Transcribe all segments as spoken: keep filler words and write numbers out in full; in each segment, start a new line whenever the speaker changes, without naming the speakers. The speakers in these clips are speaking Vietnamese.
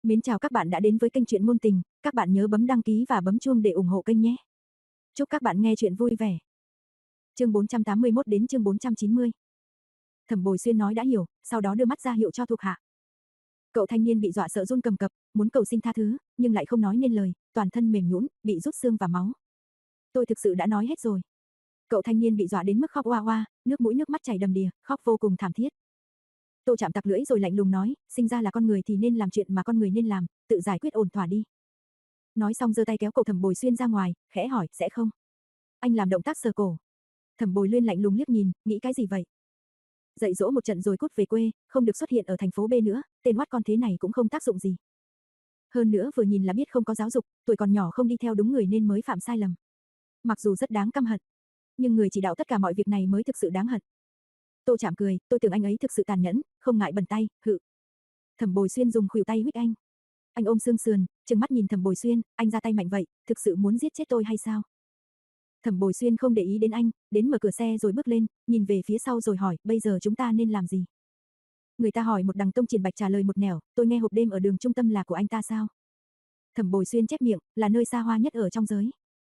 Mến chào các bạn đã đến với kênh truyện ngôn tình, các bạn nhớ bấm đăng ký và bấm chuông để ủng hộ kênh nhé. Chúc các bạn nghe truyện vui vẻ. Chương bốn trăm tám mươi mốt đến chương bốn trăm chín mươi. Thẩm Bồi Xuyên nói đã hiểu, sau đó đưa mắt ra hiệu cho thuộc hạ. Cậu thanh niên bị dọa sợ run cầm cập, muốn cầu xin tha thứ, nhưng lại không nói nên lời, toàn thân mềm nhũn, bị rút xương và máu. Tôi thực sự đã nói hết rồi. Cậu thanh niên bị dọa đến mức khóc oa oa, nước mũi nước mắt chảy đầm đìa, khóc vô cùng thảm thiết. Tô Trạm tặc lưỡi rồi lạnh lùng nói, sinh ra là con người thì nên làm chuyện mà con người nên làm, tự giải quyết ổn thỏa đi. Nói xong giơ tay kéo cậu Thẩm Bồi Xuyên ra ngoài, khẽ hỏi, sẽ không? Anh làm động tác sờ cổ. Thẩm Bồi Luyên lạnh lùng liếc nhìn, nghĩ cái gì vậy? Dạy dỗ một trận rồi cút về quê, không được xuất hiện ở thành phố B nữa, tên oát con thế này cũng không tác dụng gì. Hơn nữa vừa nhìn là biết không có giáo dục, tuổi còn nhỏ không đi theo đúng người nên mới phạm sai lầm. Mặc dù rất đáng căm hận, nhưng người chỉ đạo tất cả mọi việc này mới thực sự đáng hận. Tô Trạm cười, tôi tưởng anh ấy thực sự tàn nhẫn, không ngại bẩn tay, hự. Thẩm Bồi Xuyên dùng khuỷu tay huých anh. Anh ôm xương sườn, trừng mắt nhìn Thẩm Bồi Xuyên, anh ra tay mạnh vậy, thực sự muốn giết chết tôi hay sao? Thẩm Bồi Xuyên không để ý đến anh, đến mở cửa xe rồi bước lên, nhìn về phía sau rồi hỏi, bây giờ chúng ta nên làm gì? Người ta hỏi một đằng Tông Triển Bạch trả lời một nẻo, tôi nghe hộp đêm ở đường trung tâm là của anh ta sao? Thẩm Bồi Xuyên chép miệng, là nơi xa hoa nhất ở trong giới.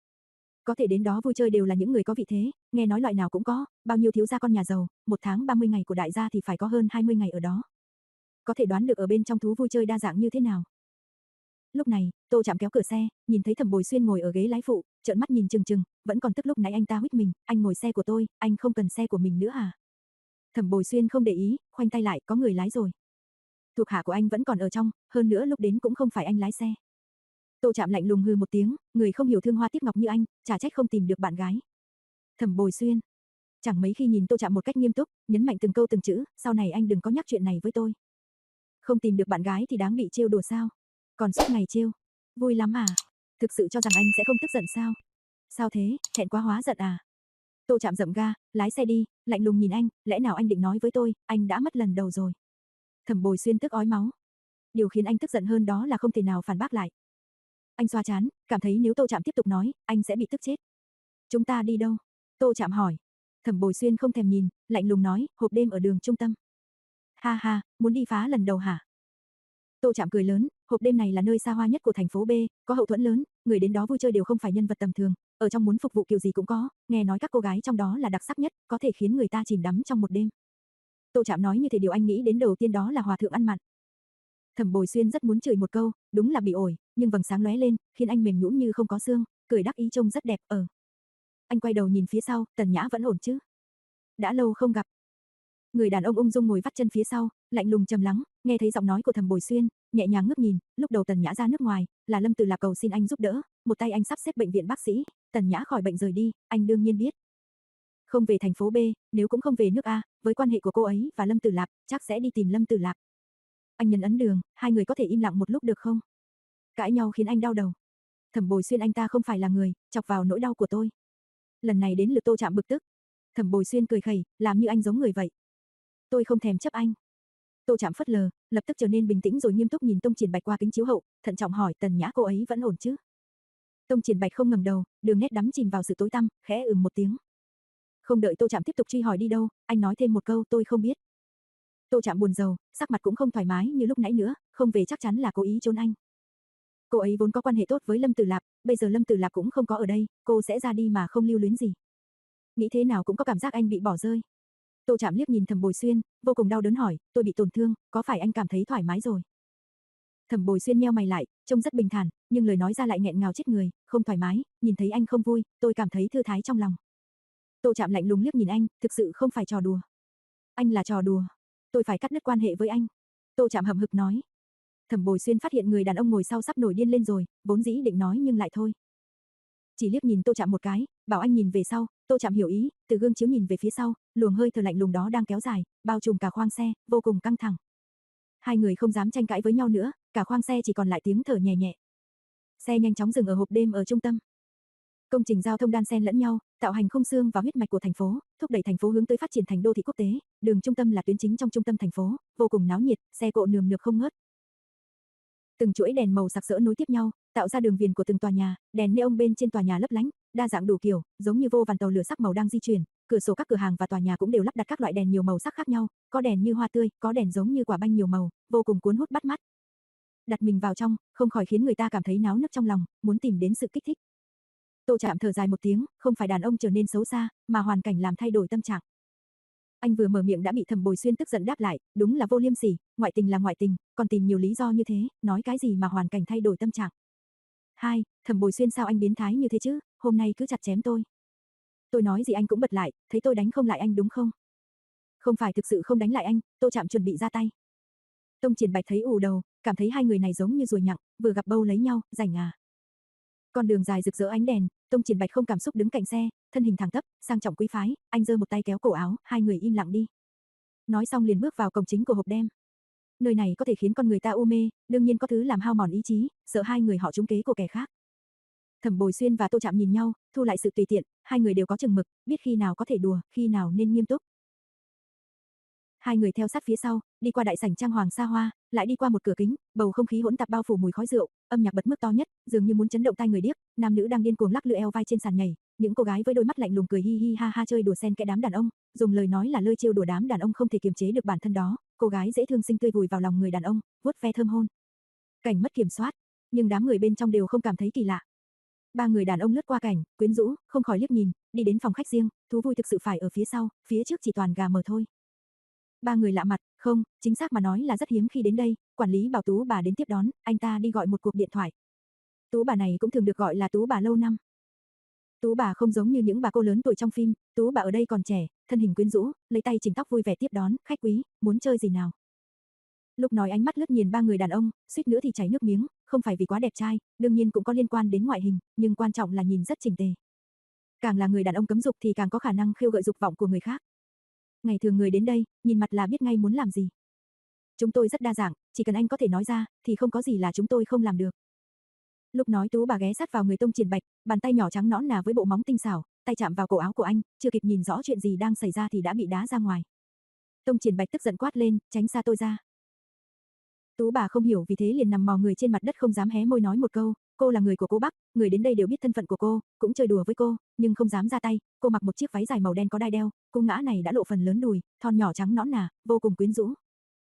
Có thể đến đó vui chơi đều là những người có vị thế, nghe nói loại nào cũng có, bao nhiêu thiếu gia con nhà giàu, một tháng ba mươi ngày của đại gia thì phải có hơn hai mươi ngày ở đó. Có thể đoán được ở bên trong thú vui chơi đa dạng như thế nào. Lúc này, Tô Trạm kéo cửa xe, nhìn thấy Thẩm Bồi Xuyên ngồi ở ghế lái phụ, trợn mắt nhìn chừng chừng, vẫn còn tức lúc nãy anh ta huých mình, anh ngồi xe của tôi, anh không cần xe của mình nữa à? Thẩm Bồi Xuyên không để ý, khoanh tay lại, có người lái rồi. Thuộc hạ của anh vẫn còn ở trong, hơn nữa lúc đến cũng không phải anh lái xe. Tô Trạm lạnh lùng hừ một tiếng, người không hiểu thương hoa tiếc ngọc như anh, chả trách không tìm được bạn gái. Thẩm Bồi Xuyên chẳng mấy khi nhìn Tô Trạm một cách nghiêm túc, nhấn mạnh từng câu từng chữ, sau này anh đừng có nhắc chuyện này với tôi. Không tìm được bạn gái thì đáng bị trêu đùa sao? Còn suốt ngày trêu, vui lắm à? Thực sự cho rằng anh sẽ không tức giận sao? Sao thế, thẹn quá hóa giận à? Tô Trạm dậm ga, lái xe đi, lạnh lùng nhìn anh, lẽ nào anh định nói với tôi, anh đã mất lần đầu rồi. Thẩm Bồi Xuyên tức ói máu. Điều khiến anh tức giận hơn đó là không thể nào phản bác lại. Anh xoa trán, cảm thấy nếu Tô Trạm tiếp tục nói, anh sẽ bị tức chết. Chúng ta đi đâu? Tô Trạm hỏi. Thẩm Bồi Xuyên không thèm nhìn, lạnh lùng nói, hộp đêm ở đường trung tâm. Ha ha, muốn đi phá lần đầu hả? Tô Trạm cười lớn, hộp đêm này là nơi xa hoa nhất của thành phố B, có hậu thuẫn lớn, người đến đó vui chơi đều không phải nhân vật tầm thường, ở trong muốn phục vụ kiểu gì cũng có, nghe nói các cô gái trong đó là đặc sắc nhất, có thể khiến người ta chìm đắm trong một đêm. Tô Trạm nói như thế điều anh nghĩ đến đầu tiên đó là hòa thượng ăn mặn. Thẩm Bồi Xuyên rất muốn chửi một câu, đúng là bị ổi, nhưng vầng sáng lóe lên, khiến anh mềm nhũn như không có xương, cười đắc ý trông rất đẹp. Ở. Anh quay đầu nhìn phía sau, Tần Nhã vẫn ổn chứ? Đã lâu không gặp. Người đàn ông ung dung ngồi vắt chân phía sau, lạnh lùng trầm lắng, nghe thấy giọng nói của Thẩm Bồi Xuyên, nhẹ nhàng ngước nhìn, lúc đầu Tần Nhã ra nước ngoài, là Lâm Từ Lạp cầu xin anh giúp đỡ, một tay anh sắp xếp bệnh viện bác sĩ, Tần Nhã khỏi bệnh rời đi, anh đương nhiên biết. Không về thành phố B, nếu cũng không về nước A, với quan hệ của cô ấy và Lâm Tử Lạp, chắc sẽ đi tìm Lâm Tử Lạp. Anh nhấn ấn đường, hai người có thể im lặng một lúc được không? Cãi nhau khiến anh đau đầu. Thẩm Bồi Xuyên anh ta không phải là người, chọc vào nỗi đau của tôi. Lần này đến lượt Tô Trạm bực tức. Thẩm Bồi Xuyên cười khẩy, làm như anh giống người vậy. Tôi không thèm chấp anh. Tô Trạm phớt lờ, lập tức trở nên bình tĩnh rồi nghiêm túc nhìn Tông Triển Bạch qua kính chiếu hậu, thận trọng hỏi Tần Nhã cô ấy vẫn ổn chứ? Tông Triển Bạch không ngẩng đầu, đường nét đắm chìm vào sự tối tăm, khẽ ừm một tiếng. Không đợi Tô Trạm tiếp tục truy hỏi đi đâu, anh nói thêm một câu tôi không biết. Tô Trạm buồn rầu, sắc mặt cũng không thoải mái như lúc nãy nữa, không về chắc chắn là cố ý trốn anh. Cô ấy vốn có quan hệ tốt với Lâm Tử Lạp, bây giờ Lâm Tử Lạp cũng không có ở đây, cô sẽ ra đi mà không lưu luyến gì. Nghĩ thế nào cũng có cảm giác anh bị bỏ rơi. Tô Trạm liếc nhìn Thẩm Bồi Xuyên, vô cùng đau đớn hỏi, tôi bị tổn thương, có phải anh cảm thấy thoải mái rồi? Thẩm Bồi Xuyên nheo mày lại, trông rất bình thản, nhưng lời nói ra lại nghẹn ngào chết người, không thoải mái, nhìn thấy anh không vui, tôi cảm thấy thư thái trong lòng. Tô Trạm lạnh lùng liếc nhìn anh, thực sự không phải trò đùa. Anh là trò đùa, tôi phải cắt đứt quan hệ với anh. Tô Trạm hậm hực nói. Thẩm Bồi Xuyên phát hiện người đàn ông ngồi sau sắp nổi điên lên rồi, vốn dĩ định nói nhưng lại thôi. Chỉ liếc nhìn Tô Trạm một cái, bảo anh nhìn về sau, Tô Trạm hiểu ý, từ gương chiếu nhìn về phía sau, luồng hơi thở lạnh lùng đó đang kéo dài, bao trùm cả khoang xe, vô cùng căng thẳng. Hai người không dám tranh cãi với nhau nữa, cả khoang xe chỉ còn lại tiếng thở nhẹ nhẹ. Xe nhanh chóng dừng ở hộp đêm ở trung tâm. Công trình giao thông đan xen lẫn nhau, tạo hành khung xương và huyết mạch của thành phố, thúc đẩy thành phố hướng tới phát triển thành đô thị quốc tế, đường trung tâm là tuyến chính trong trung tâm thành phố, vô cùng náo nhiệt, xe cộ nườm nượp không ngớt. Từng chuỗi đèn màu sặc sỡ nối tiếp nhau, tạo ra đường viền của từng tòa nhà, đèn neon bên trên tòa nhà lấp lánh, đa dạng đủ kiểu, giống như vô vàn tàu lửa sắc màu đang di chuyển, cửa sổ các cửa hàng và tòa nhà cũng đều lắp đặt các loại đèn nhiều màu sắc khác nhau, có đèn như hoa tươi, có đèn giống như quả banh nhiều màu, vô cùng cuốn hút bắt mắt. đặt mình vào trong, không khỏi khiến người ta cảm thấy náo nức trong lòng, muốn tìm đến sự kích thích. Tô Trạm thở dài một tiếng, không phải đàn ông trở nên xấu xa, mà hoàn cảnh làm thay đổi tâm trạng. Anh vừa mở miệng đã bị Thẩm Bồi Xuyên tức giận đáp lại, đúng là vô liêm sỉ, ngoại tình là ngoại tình, còn tìm nhiều lý do như thế, nói cái gì mà hoàn cảnh thay đổi tâm trạng. Hai, Thẩm Bồi Xuyên sao anh biến thái như thế chứ, hôm nay cứ chặt chém tôi. Tôi nói gì anh cũng bật lại, thấy tôi đánh không lại anh đúng không? Không phải thực sự không đánh lại anh, Tô Trạm chuẩn bị ra tay. Tông Triển Bạch thấy ù đầu, cảm thấy hai người này giống như ruồi nhặng, vừa gặp bâu lấy nhau, rảnh à. Con đường dài rực rỡ ánh đèn, Tông Triển Bạch không cảm xúc đứng cạnh xe, thân hình thẳng tắp, sang trọng quý phái, anh giơ một tay kéo cổ áo, hai người im lặng đi. Nói xong liền bước vào cổng chính của hộp đêm. Nơi này có thể khiến con người ta u mê, đương nhiên có thứ làm hao mòn ý chí, sợ hai người họ trúng kế của kẻ khác. Thẩm Bồi Xuyên và Tô Trạm nhìn nhau, thu lại sự tùy tiện, hai người đều có chừng mực, biết khi nào có thể đùa, khi nào nên nghiêm túc. Hai người theo sát phía sau, đi qua đại sảnh trang hoàng xa hoa, lại đi qua một cửa kính, bầu không khí hỗn tạp bao phủ mùi khói rượu, âm nhạc bật mức to nhất, dường như muốn chấn động tai người điếc, nam nữ đang điên cuồng lắc lư eo vai trên sàn nhảy, những cô gái với đôi mắt lạnh lùng cười hi hi ha ha chơi đùa xen kẽ đám đàn ông, dùng lời nói là lơi trêu đùa đám đàn ông không thể kiềm chế được bản thân đó, cô gái dễ thương xinh tươi vùi vào lòng người đàn ông, vuốt ve thơm hôn. Cảnh mất kiểm soát, nhưng đám người bên trong đều không cảm thấy kỳ lạ. Ba người đàn ông lướt qua cảnh, quyến rũ, không khỏi liếc nhìn, đi đến phòng khách riêng, thú vui thực sự phải ở phía sau, phía trước chỉ toàn gà mờ thôi. Ba người lạ mặt, không, chính xác mà nói là rất hiếm khi đến đây, quản lý bảo Tú bà đến tiếp đón, anh ta đi gọi một cuộc điện thoại. Tú bà này cũng thường được gọi là Tú bà lâu năm. Tú bà không giống như những bà cô lớn tuổi trong phim, Tú bà ở đây còn trẻ, thân hình quyến rũ, lấy tay chỉnh tóc vui vẻ tiếp đón, khách quý, muốn chơi gì nào. Lúc nói ánh mắt lướt nhìn ba người đàn ông, suýt nữa thì chảy nước miếng, không phải vì quá đẹp trai, đương nhiên cũng có liên quan đến ngoại hình, nhưng quan trọng là nhìn rất chỉnh tề. Càng là người đàn ông cấm dục thì càng có khả năng khiêu gợi dục vọng của người khác. Ngày thường người đến đây, nhìn mặt là biết ngay muốn làm gì. Chúng tôi rất đa dạng, chỉ cần anh có thể nói ra, thì không có gì là chúng tôi không làm được. Lúc nói Tú bà ghé sát vào người Tông Triển Bạch, bàn tay nhỏ trắng nõn nà với bộ móng tinh xảo, tay chạm vào cổ áo của anh, chưa kịp nhìn rõ chuyện gì đang xảy ra thì đã bị đá ra ngoài. Tông Triển Bạch tức giận quát lên, tránh xa tôi ra. Tú bà không hiểu vì thế liền nằm mò người trên mặt đất không dám hé môi nói một câu, cô là người của cô Bắc, người đến đây đều biết thân phận của cô, cũng chơi đùa với cô, nhưng không dám ra tay, cô mặc một chiếc váy dài màu đen có đai đeo, cô ngã này đã lộ phần lớn đùi, thon nhỏ trắng nõn nà, vô cùng quyến rũ.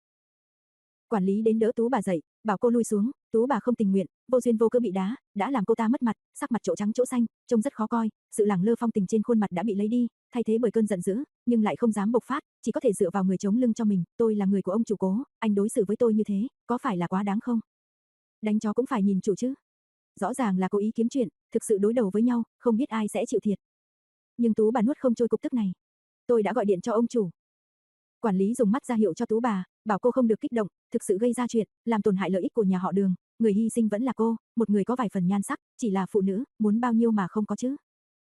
Quản lý đến đỡ Tú bà dậy, bảo cô lui xuống, Tú bà không tình nguyện, vô duyên vô cớ bị đá, đã làm cô ta mất mặt, sắc mặt chỗ trắng chỗ xanh, trông rất khó coi, sự lẳng lơ phong tình trên khuôn mặt đã bị lấy đi, thay thế bởi cơn giận dữ, nhưng lại không dám bộc phát, chỉ có thể dựa vào người chống lưng cho mình, tôi là người của ông chủ Cố, anh đối xử với tôi như thế, có phải là quá đáng không? Đánh chó cũng phải nhìn chủ chứ. Rõ ràng là cố ý kiếm chuyện, thực sự đối đầu với nhau, không biết ai sẽ chịu thiệt. Nhưng Tú bà nuốt không trôi cục tức này. Tôi đã gọi điện cho ông chủ. Quản lý dùng mắt ra hiệu cho Tú bà, bảo cô không được kích động, thực sự gây ra chuyện, làm tổn hại lợi ích của nhà họ Đường, người hy sinh vẫn là cô, một người có vài phần nhan sắc, chỉ là phụ nữ, muốn bao nhiêu mà không có chứ.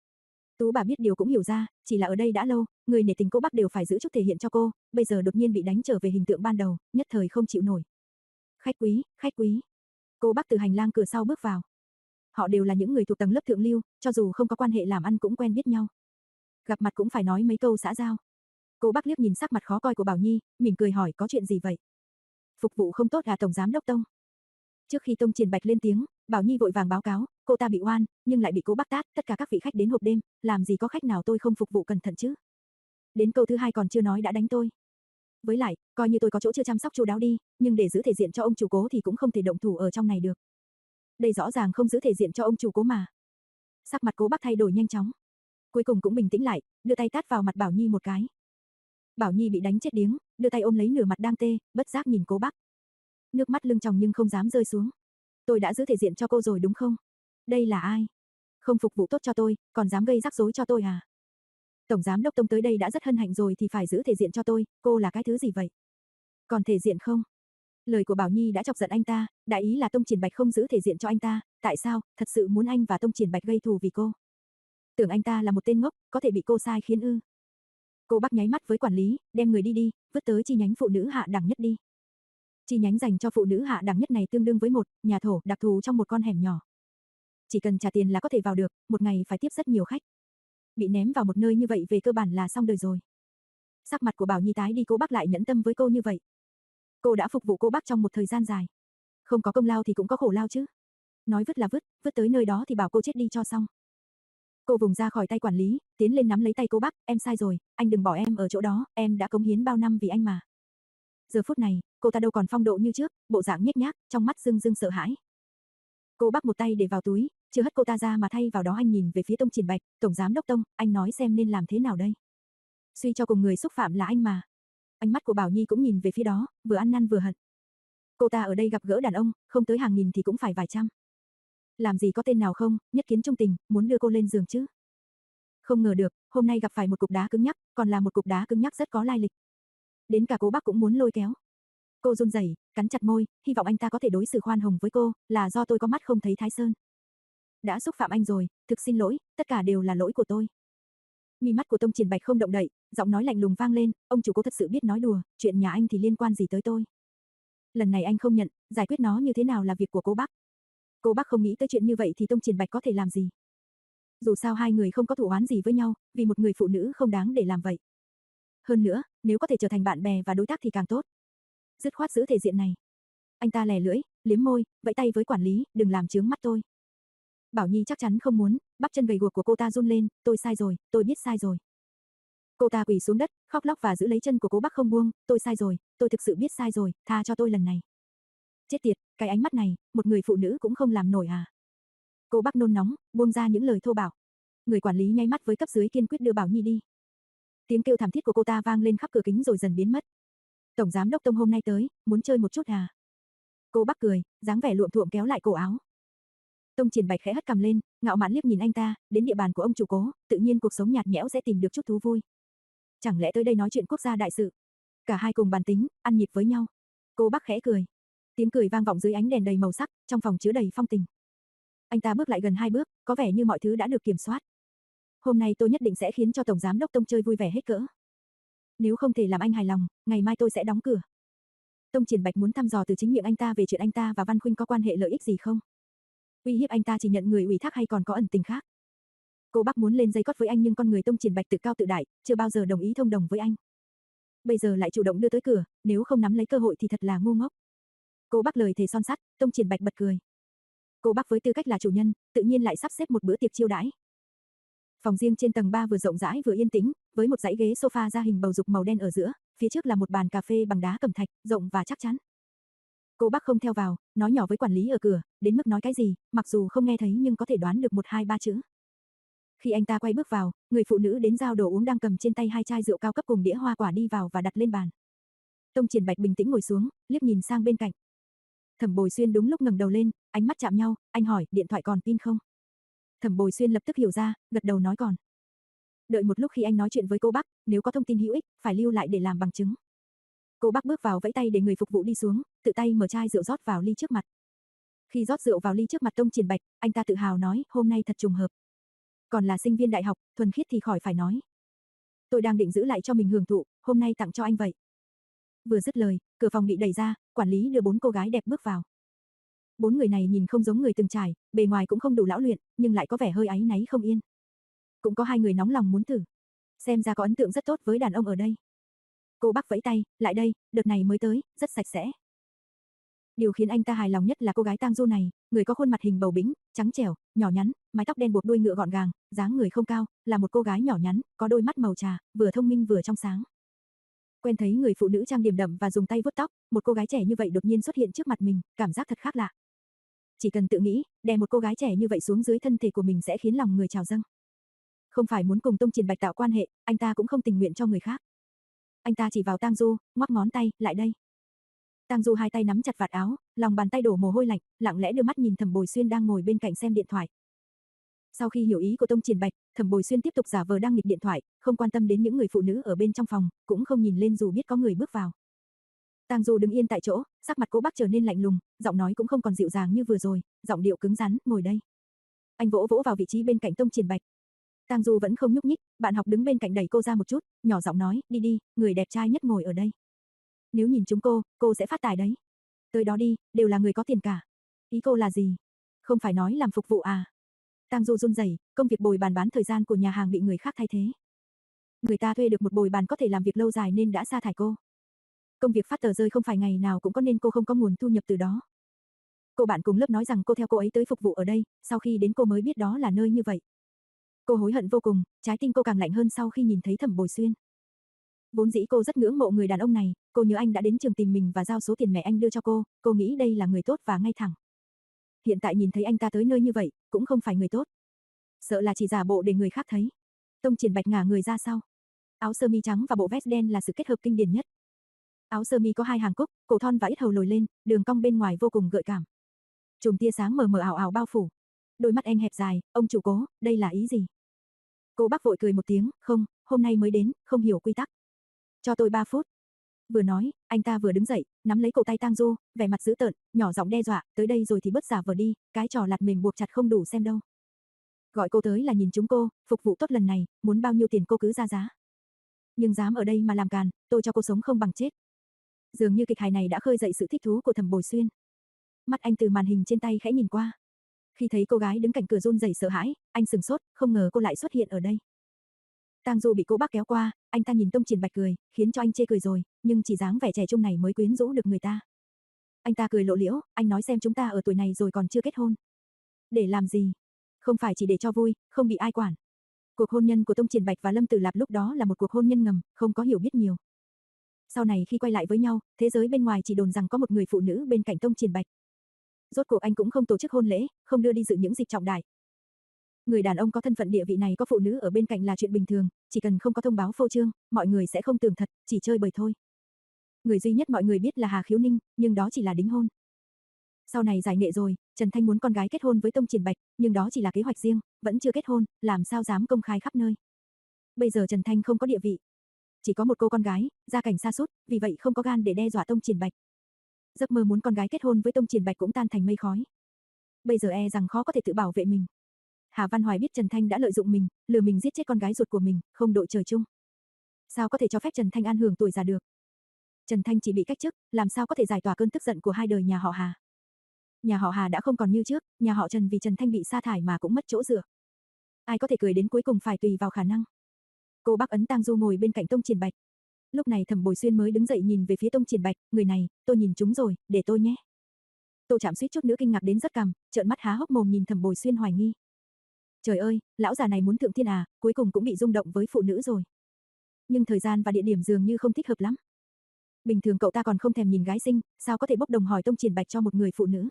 Tú bà biết điều cũng hiểu ra, chỉ là ở đây đã lâu, người nể tình cô Bắc đều phải giữ chút thể hiện cho cô, bây giờ đột nhiên bị đánh trở về hình tượng ban đầu, nhất thời không chịu nổi. Khách quý, khách quý. Cô Bắc từ hành lang cửa sau bước vào. Họ đều là những người thuộc tầng lớp thượng lưu, cho dù không có quan hệ làm ăn cũng quen biết nhau. Gặp mặt cũng phải nói mấy câu xã giao. Cô Bắc liếc nhìn sắc mặt khó coi của Bảo Nhi, mỉm cười hỏi có chuyện gì vậy? Phục vụ không tốt à tổng giám đốc Tông? Trước khi Tông Triển Bạch lên tiếng, Bảo Nhi vội vàng báo cáo, cô ta bị oan, nhưng lại bị cô Bắc tát, tất cả các vị khách đến hộp đêm, làm gì có khách nào tôi không phục vụ cẩn thận chứ? Đến câu thứ hai còn chưa nói đã đánh tôi. Với lại, coi như tôi có chỗ chưa chăm sóc chu đáo đi, nhưng để giữ thể diện cho ông chủ Cố thì cũng không thể động thủ ở trong này được. Đây rõ ràng không giữ thể diện cho ông chủ Cố mà. Sắc mặt Cố Bắc thay đổi nhanh chóng. Cuối cùng cũng bình tĩnh lại, đưa tay tát vào mặt Bảo Nhi một cái. Bảo Nhi bị đánh chết điếng, đưa tay ôm lấy nửa mặt đang tê, bất giác nhìn Cố Bắc. Nước mắt lưng tròng nhưng không dám rơi xuống. Tôi đã giữ thể diện cho cô rồi đúng không? Đây là ai? Không phục vụ tốt cho tôi, còn dám gây rắc rối cho tôi à? Tổng giám đốc Tông tới đây đã rất hân hạnh rồi thì phải giữ thể diện cho tôi, cô là cái thứ gì vậy? Còn thể diện không? Lời của Bảo Nhi đã chọc giận anh ta, đại ý là Tông Triển Bạch không giữ thể diện cho anh ta, tại sao, thật sự muốn anh và Tông Triển Bạch gây thù vì cô? Tưởng anh ta là một tên ngốc, có thể bị cô sai khiến ư? Cô Bắc nháy mắt với quản lý, đem người đi đi, vứt tới chi nhánh phụ nữ hạ đẳng nhất đi. Chi nhánh dành cho phụ nữ hạ đẳng nhất này tương đương với một nhà thổ đặc thù trong một con hẻm nhỏ. Chỉ cần trả tiền là có thể vào được, một ngày phải tiếp rất nhiều khách. Bị ném vào một nơi như vậy về cơ bản là xong đời rồi. Sắc mặt của Bảo Nhi tái đi, cô Bắc lại nhẫn tâm với cô như vậy. Cô đã phục vụ cô Bắc trong một thời gian dài. Không có công lao thì cũng có khổ lao chứ. Nói vứt là vứt, vứt tới nơi đó thì bảo cô chết đi cho xong. Cô vùng ra khỏi tay quản lý, tiến lên nắm lấy tay cô Bắc, em sai rồi, anh đừng bỏ em ở chỗ đó, em đã cống hiến bao năm vì anh mà. Giờ phút này, cô ta đâu còn phong độ như trước, bộ dạng nhếch nhác, trong mắt rưng rưng sợ hãi. Cô Bắc một tay để vào túi, chưa hất cô ta ra mà thay vào đó anh nhìn về phía Tông Triển Bạch, "Tổng giám đốc Tông, anh nói xem nên làm thế nào đây? Suy cho cùng người xúc phạm là anh mà." Ánh mắt của Bảo Nhi cũng nhìn về phía đó, vừa ăn năn vừa hận. Cô ta ở đây gặp gỡ đàn ông, không tới hàng nghìn thì cũng phải vài trăm. Làm gì có tên nào không, nhất kiến trung tình, muốn đưa cô lên giường chứ. Không ngờ được, hôm nay gặp phải một cục đá cứng nhắc, còn là một cục đá cứng nhắc rất có lai lịch. Đến cả cô Bắc cũng muốn lôi kéo. Cô run rẩy, cắn chặt môi, hy vọng anh ta có thể đối xử khoan hồng với cô, là do tôi có mắt không thấy Thái Sơn. Đã xúc phạm anh rồi, thực xin lỗi, tất cả đều là lỗi của tôi. Mi mắt của Tông Triển Bạch không động đậy, giọng nói lạnh lùng vang lên, ông chủ, cố thật sự biết nói đùa, chuyện nhà anh thì liên quan gì tới tôi. Lần này anh không nhận, giải quyết nó như thế nào là việc của cô Bắc. Cô Bắc không nghĩ tới chuyện như vậy thì Tông Triển Bạch có thể làm gì. Dù sao hai người không có thù oán gì với nhau, vì một người phụ nữ không đáng để làm vậy. Hơn nữa, nếu có thể trở thành bạn bè và đối tác thì càng tốt. Dứt khoát giữ thể diện này. Anh ta lè lưỡi, liếm môi, vẫy tay với quản lý, đừng làm chướng mắt tôi. Bảo Nhi chắc chắn không muốn, bắp chân gầy guộc của cô ta run lên, tôi sai rồi, tôi biết sai rồi. Cô ta quỳ xuống đất, khóc lóc và giữ lấy chân của cô Bắc không buông, tôi sai rồi, tôi thực sự biết sai rồi, tha cho tôi lần này. Chết tiệt, cái ánh mắt này, một người phụ nữ cũng không làm nổi à. Cô Bắc nôn nóng, buông ra những lời thô bạo. Người quản lý nháy mắt với cấp dưới kiên quyết đưa Bảo Nhi đi. Tiếng kêu thảm thiết của cô ta vang lên khắp cửa kính rồi dần biến mất. Tổng giám đốc Tông hôm nay tới, muốn chơi một chút à? Cô Bắc cười, dáng vẻ luộm thuộm kéo lại cổ áo. Tông Triển Bạch khẽ hất cằm lên, ngạo mạn liếc nhìn anh ta, đến địa bàn của ông chủ Cố, tự nhiên cuộc sống nhạt nhẽo sẽ tìm được chút thú vui. Chẳng lẽ tới đây nói chuyện quốc gia đại sự? Cả hai cùng bàn tính, ăn nhịp với nhau. Cô Bắc khẽ cười. Tiếng cười vang vọng dưới ánh đèn đầy màu sắc, trong phòng chứa đầy phong tình. Anh ta bước lại gần hai bước, có vẻ như mọi thứ đã được kiểm soát. Hôm nay tôi nhất định sẽ khiến cho tổng giám đốc Tông chơi vui vẻ hết cỡ. Nếu không thể làm anh hài lòng, ngày mai tôi sẽ đóng cửa. Tông Triển Bạch muốn thăm dò từ chính miệng anh ta về chuyện anh ta và Văn Khuynh có quan hệ lợi ích gì không? Uy hiếp anh ta chỉ nhận người ủy thác hay còn có ẩn tình khác? Cô Bắc muốn lên dây cót với anh nhưng con người Tông Triển Bạch tự cao tự đại, chưa bao giờ đồng ý thông đồng với anh. Bây giờ lại chủ động đưa tới cửa, nếu không nắm lấy cơ hội thì thật là ngu ngốc. Cô Bắc lời thề son sắt, Tông Triển Bạch bật cười. Cô Bắc với tư cách là chủ nhân, tự nhiên lại sắp xếp một bữa tiệc chiêu đãi. Phòng riêng trên tầng ba vừa rộng rãi vừa yên tĩnh, với một dãy ghế sofa da hình bầu dục màu đen ở giữa, phía trước là một bàn cà phê bằng đá cẩm thạch, rộng và chắc chắn. Cô Bắc không theo vào, nói nhỏ với quản lý ở cửa, đến mức nói cái gì, mặc dù không nghe thấy nhưng có thể đoán được một hai ba chữ. Khi anh ta quay bước vào, người phụ nữ đến giao đồ uống đang cầm trên tay hai chai rượu cao cấp cùng đĩa hoa quả đi vào và đặt lên bàn. Tông Triển Bạch bình tĩnh ngồi xuống, liếc nhìn sang bên cạnh. Thẩm Bồi Xuyên đúng lúc ngẩng đầu lên, ánh mắt chạm nhau, anh hỏi, điện thoại còn pin không? Thẩm Bồi Xuyên lập tức hiểu ra, gật đầu nói còn. Đợi một lúc khi anh nói chuyện với cô Bắc, nếu có thông tin hữu ích, phải lưu lại để làm bằng chứng. Cô Bắc bước vào vẫy tay để người phục vụ đi xuống, tự tay mở chai rượu rót vào ly trước mặt. Khi rót rượu vào ly trước mặt Tông Triển Bạch, anh ta tự hào nói, hôm nay thật trùng hợp. Còn là sinh viên đại học, thuần khiết thì khỏi phải nói. Tôi đang định giữ lại cho mình hưởng thụ, hôm nay tặng cho anh vậy. Vừa dứt lời, cửa phòng bị đẩy ra, quản lý đưa bốn cô gái đẹp bước vào. Bốn người này nhìn không giống người từng trải, bề ngoài cũng không đủ lão luyện, nhưng lại có vẻ hơi áy náy không yên. Cũng có hai người nóng lòng muốn thử. Xem ra có ấn tượng rất tốt với đàn ông ở đây. Cô Bắc vẫy tay, lại đây, đợt này mới tới, rất sạch sẽ. Điều khiến anh ta hài lòng nhất là cô gái Tang Du này, người có khuôn mặt hình bầu bĩnh, trắng trẻo, nhỏ nhắn, mái tóc đen buộc đuôi ngựa gọn gàng, dáng người không cao, là một cô gái nhỏ nhắn, có đôi mắt màu trà, vừa thông minh vừa trong sáng. Quen thấy người phụ nữ trang điểm đậm và dùng tay vuốt tóc, một cô gái trẻ như vậy đột nhiên xuất hiện trước mặt mình, cảm giác thật khác lạ. Chỉ cần tự nghĩ, đè một cô gái trẻ như vậy xuống dưới thân thể của mình sẽ khiến lòng người trào dâng. Không phải muốn cùng Tông Triển Bạch tạo quan hệ, anh ta cũng không tình nguyện cho người khác. Anh ta chỉ vào Tang Du, ngoắc ngón tay, lại đây. Tang Du hai tay nắm chặt vạt áo, lòng bàn tay đổ mồ hôi lạnh, lặng lẽ đưa mắt nhìn Thẩm Bồi Xuyên đang ngồi bên cạnh xem điện thoại. Sau khi hiểu ý của Tông Triển Bạch, Thẩm Bồi Xuyên tiếp tục giả vờ đang nghịch điện thoại, không quan tâm đến những người phụ nữ ở bên trong phòng, cũng không nhìn lên dù biết có người bước vào. Tang Du đứng yên tại chỗ, sắc mặt cô Bắc trở nên lạnh lùng, giọng nói cũng không còn dịu dàng như vừa rồi, giọng điệu cứng rắn, ngồi đây. Anh vỗ vỗ vào vị trí bên cạnh Tông Triển Bạch. Tang Du vẫn không nhúc nhích, bạn học đứng bên cạnh đẩy cô ra một chút, nhỏ giọng nói, đi đi, người đẹp trai nhất ngồi ở đây. Nếu nhìn chúng cô, cô sẽ phát tài đấy. Tới đó đi, đều là người có tiền cả. Ý cô là gì? Không phải nói làm phục vụ à? Tang Du run rẩy, công việc bồi bàn bán thời gian của nhà hàng bị người khác thay thế. Người ta thuê được một bồi bàn có thể làm việc lâu dài nên đã sa thải cô. Công việc phát tờ rơi không phải ngày nào cũng có nên cô không có nguồn thu nhập từ đó. Cô bạn cùng lớp nói rằng cô theo cô ấy tới phục vụ ở đây, sau khi đến cô mới biết đó là nơi như vậy. Cô hối hận vô cùng, trái tim cô càng lạnh hơn sau khi nhìn thấy Thẩm Bồi Xuyên. Vốn dĩ cô rất ngưỡng mộ người đàn ông này, cô nhớ anh đã đến trường tìm mình và giao số tiền mẹ anh đưa cho cô, cô nghĩ đây là người tốt và ngay thẳng. Hiện tại nhìn thấy anh ta tới nơi như vậy, cũng không phải người tốt. Sợ là chỉ giả bộ để người khác thấy. Tông Triển Bạch ngả người ra sau. Áo sơ mi trắng và bộ vest đen là sự kết hợp kinh điển nhất. Áo sơ mi có hai hàng cúc, cổ thon và ít hầu lồi lên, đường cong bên ngoài vô cùng gợi cảm. Chùm tia sáng mờ mờ ảo ảo bao phủ. Đôi mắt anh hẹp dài, ông chủ Cố, đây là ý gì? Cô bác vội cười một tiếng, không, hôm nay mới đến, không hiểu quy tắc. Cho tôi ba phút. Vừa nói, anh ta vừa đứng dậy, nắm lấy cổ tay Tang Du, vẻ mặt dữ tợn, nhỏ giọng đe dọa, tới đây rồi thì bớt giả vờ đi, cái trò lặt mềm buộc chặt không đủ xem đâu. Gọi cô tới là nhìn chúng cô, phục vụ tốt lần này, muốn bao nhiêu tiền cô cứ ra giá. Nhưng dám ở đây mà làm càn, tôi cho cô sống không bằng chết. Dường như kịch hài này đã khơi dậy sự thích thú của Thẩm Bồi Xuyên. Mắt anh từ màn hình trên tay khẽ nhìn qua. Khi thấy cô gái đứng cạnh cửa run rẩy sợ hãi, anh sừng sốt, không ngờ cô lại xuất hiện ở đây. Tang Du bị cô bác kéo qua, anh ta nhìn Tông Triển Bạch cười, khiến cho anh chê cười rồi, nhưng chỉ dáng vẻ trẻ trung này mới quyến rũ được người ta. Anh ta cười lộ liễu, anh nói xem chúng ta ở tuổi này rồi còn chưa kết hôn. Để làm gì? Không phải chỉ để cho vui, không bị ai quản. Cuộc hôn nhân của Tông Triển Bạch và Lâm Tử Lạp lúc đó là một cuộc hôn nhân ngầm, không có hiểu biết nhiều. Sau này khi quay lại với nhau, thế giới bên ngoài chỉ đồn rằng có một người phụ nữ bên cạnh Tông Triển Bạch. Rốt cuộc anh cũng không tổ chức hôn lễ, không đưa đi dự những dịp trọng đại. Người đàn ông có thân phận địa vị này có phụ nữ ở bên cạnh là chuyện bình thường, chỉ cần không có thông báo phô trương, mọi người sẽ không tưởng thật, chỉ chơi bời thôi. Người duy nhất mọi người biết là Hà Khiếu Ninh, nhưng đó chỉ là đính hôn. Sau này giải nghệ rồi, Trần Thanh muốn con gái kết hôn với Tông Triển Bạch, nhưng đó chỉ là kế hoạch riêng, vẫn chưa kết hôn, làm sao dám công khai khắp nơi. Bây giờ Trần Thanh không có địa vị, chỉ có một cô con gái, gia cảnh sa sút, vì vậy không có gan để đe dọa Tông Triển Bạch. Giấc mơ muốn con gái kết hôn với Tông Triển Bạch cũng tan thành mây khói. Bây giờ e rằng khó có thể tự bảo vệ mình. Hà Văn Hoài biết Trần Thanh đã lợi dụng mình, lừa mình giết chết con gái ruột của mình, không đội trời chung. Sao có thể cho phép Trần Thanh an hưởng tuổi già được? Trần Thanh chỉ bị cách chức, làm sao có thể giải tỏa cơn tức giận của hai đời nhà họ Hà? Nhà họ Hà đã không còn như trước, nhà họ Trần vì Trần Thanh bị sa thải mà cũng mất chỗ dựa. Ai có thể cười đến cuối cùng phải tùy vào khả năng. Cô bác ấn Tang Du ngồi bên cạnh Tông Triển Bạch. Lúc này Thẩm Bồi Xuyên mới đứng dậy nhìn về phía Tông Triển Bạch, người này, tôi nhìn chúng rồi, để tôi nhé. Tô Trạm suýt chút nữa kinh ngạc đến rất cằm, trợn mắt há hốc mồm nhìn Thẩm Bồi Xuyên hoài nghi. Trời ơi, lão già này muốn thượng thiên à, cuối cùng cũng bị rung động với phụ nữ rồi. Nhưng thời gian và địa điểm dường như không thích hợp lắm. Bình thường cậu ta còn không thèm nhìn gái xinh, sao có thể bốc đồng hỏi Tông Triển Bạch cho một người phụ nữ?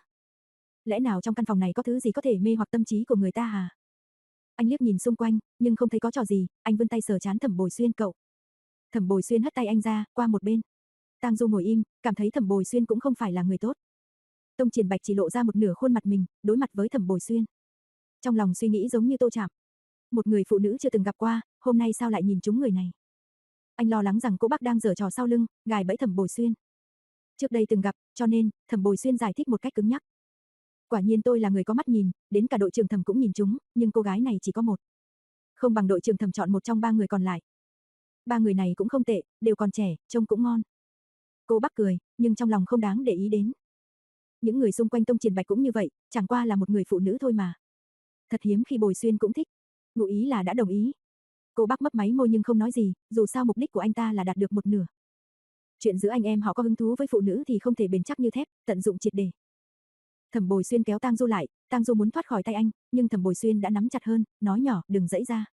Lẽ nào trong căn phòng này có thứ gì có thể mê hoặc tâm trí của người ta hả? Anh liếc nhìn xung quanh, nhưng không thấy có trò gì, anh vươn tay sờ trán Thẩm Bồi Xuyên cậu. Thẩm Bồi Xuyên hất tay anh ra, qua một bên. Tang Du ngồi im, cảm thấy Thẩm Bồi Xuyên cũng không phải là người tốt. Tông Triển Bạch chỉ lộ ra một nửa khuôn mặt mình, đối mặt với Thẩm Bồi Xuyên. Trong lòng suy nghĩ giống như Tô Trạm. Một người phụ nữ chưa từng gặp qua, hôm nay sao lại nhìn chúng người này? Anh lo lắng rằng cô bác đang giở trò sau lưng, gài bẫy Thẩm Bồi Xuyên. Trước đây từng gặp, cho nên, Thẩm Bồi Xuyên giải thích một cách cứng nhắc. Quả nhiên tôi là người có mắt nhìn, đến cả đội trưởng Thẩm cũng nhìn chúng, nhưng cô gái này chỉ có một. Không bằng đội trưởng Thẩm chọn một trong ba người còn lại. Ba người này cũng không tệ, đều còn trẻ, trông cũng ngon. Cô bác cười, nhưng trong lòng không đáng để ý đến. Những người xung quanh Tông Triển Bạch cũng như vậy, chẳng qua là một người phụ nữ thôi mà. Thật hiếm khi Bồi Xuyên cũng thích. Ngụ ý là đã đồng ý. Cô bác mấp máy môi nhưng không nói gì, dù sao mục đích của anh ta là đạt được một nửa. Chuyện giữa anh em họ có hứng thú với phụ nữ thì không thể bền chắc như thép, tận dụng triệt để. Thẩm Bồi Xuyên kéo Tang Du lại, Tang Du muốn thoát khỏi tay anh, nhưng Thẩm Bồi Xuyên đã nắm chặt hơn, nói nhỏ, đừng giãy ra.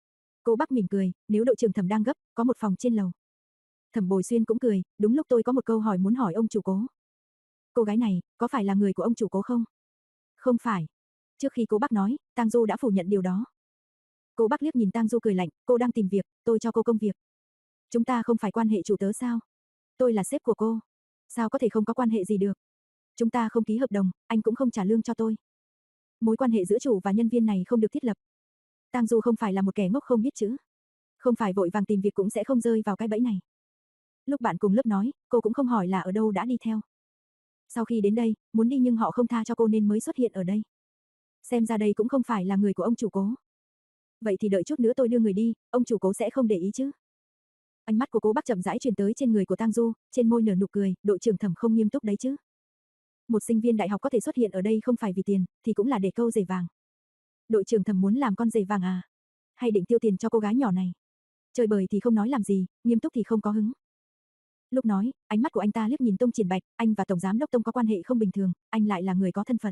Cô bác mỉm cười, nếu đội trưởng Thẩm đang gấp, có một phòng trên lầu. Thẩm Bồi Xuyên cũng cười, đúng lúc tôi có một câu hỏi muốn hỏi ông chủ Cố. Cô gái này, có phải là người của ông chủ Cố không? Không phải. Trước khi cô bác nói, Tang Du đã phủ nhận điều đó. Cô bác liếc nhìn Tang Du cười lạnh, cô đang tìm việc, tôi cho cô công việc. Chúng ta không phải quan hệ chủ tớ sao? Tôi là sếp của cô. Sao có thể không có quan hệ gì được? Chúng ta không ký hợp đồng, anh cũng không trả lương cho tôi. Mối quan hệ giữa chủ và nhân viên này không được thiết lập. Tang Du không phải là một kẻ ngốc không biết chữ. Không phải vội vàng tìm việc cũng sẽ không rơi vào cái bẫy này. Lúc bạn cùng lớp nói, cô cũng không hỏi là ở đâu đã đi theo. Sau khi đến đây, muốn đi nhưng họ không tha cho cô nên mới xuất hiện ở đây. Xem ra đây cũng không phải là người của ông chủ Cố. Vậy thì đợi chút nữa tôi đưa người đi, ông chủ Cố sẽ không để ý chứ? Ánh mắt của cô bác chậm rãi truyền tới trên người của Tang Du, trên môi nở nụ cười, đội trưởng Thẩm không nghiêm túc đấy chứ? Một sinh viên đại học có thể xuất hiện ở đây không phải vì tiền, thì cũng là để câu rể vàng. Đội trưởng Thẩm muốn làm con rể vàng à? Hay định tiêu tiền cho cô gái nhỏ này? Chơi bời thì không nói làm gì, nghiêm túc thì không có hứng. Lúc nói, ánh mắt của anh ta liếc nhìn Tông Triển Bạch, anh và tổng giám đốc Tông có quan hệ không bình thường, anh lại là người có thân phận.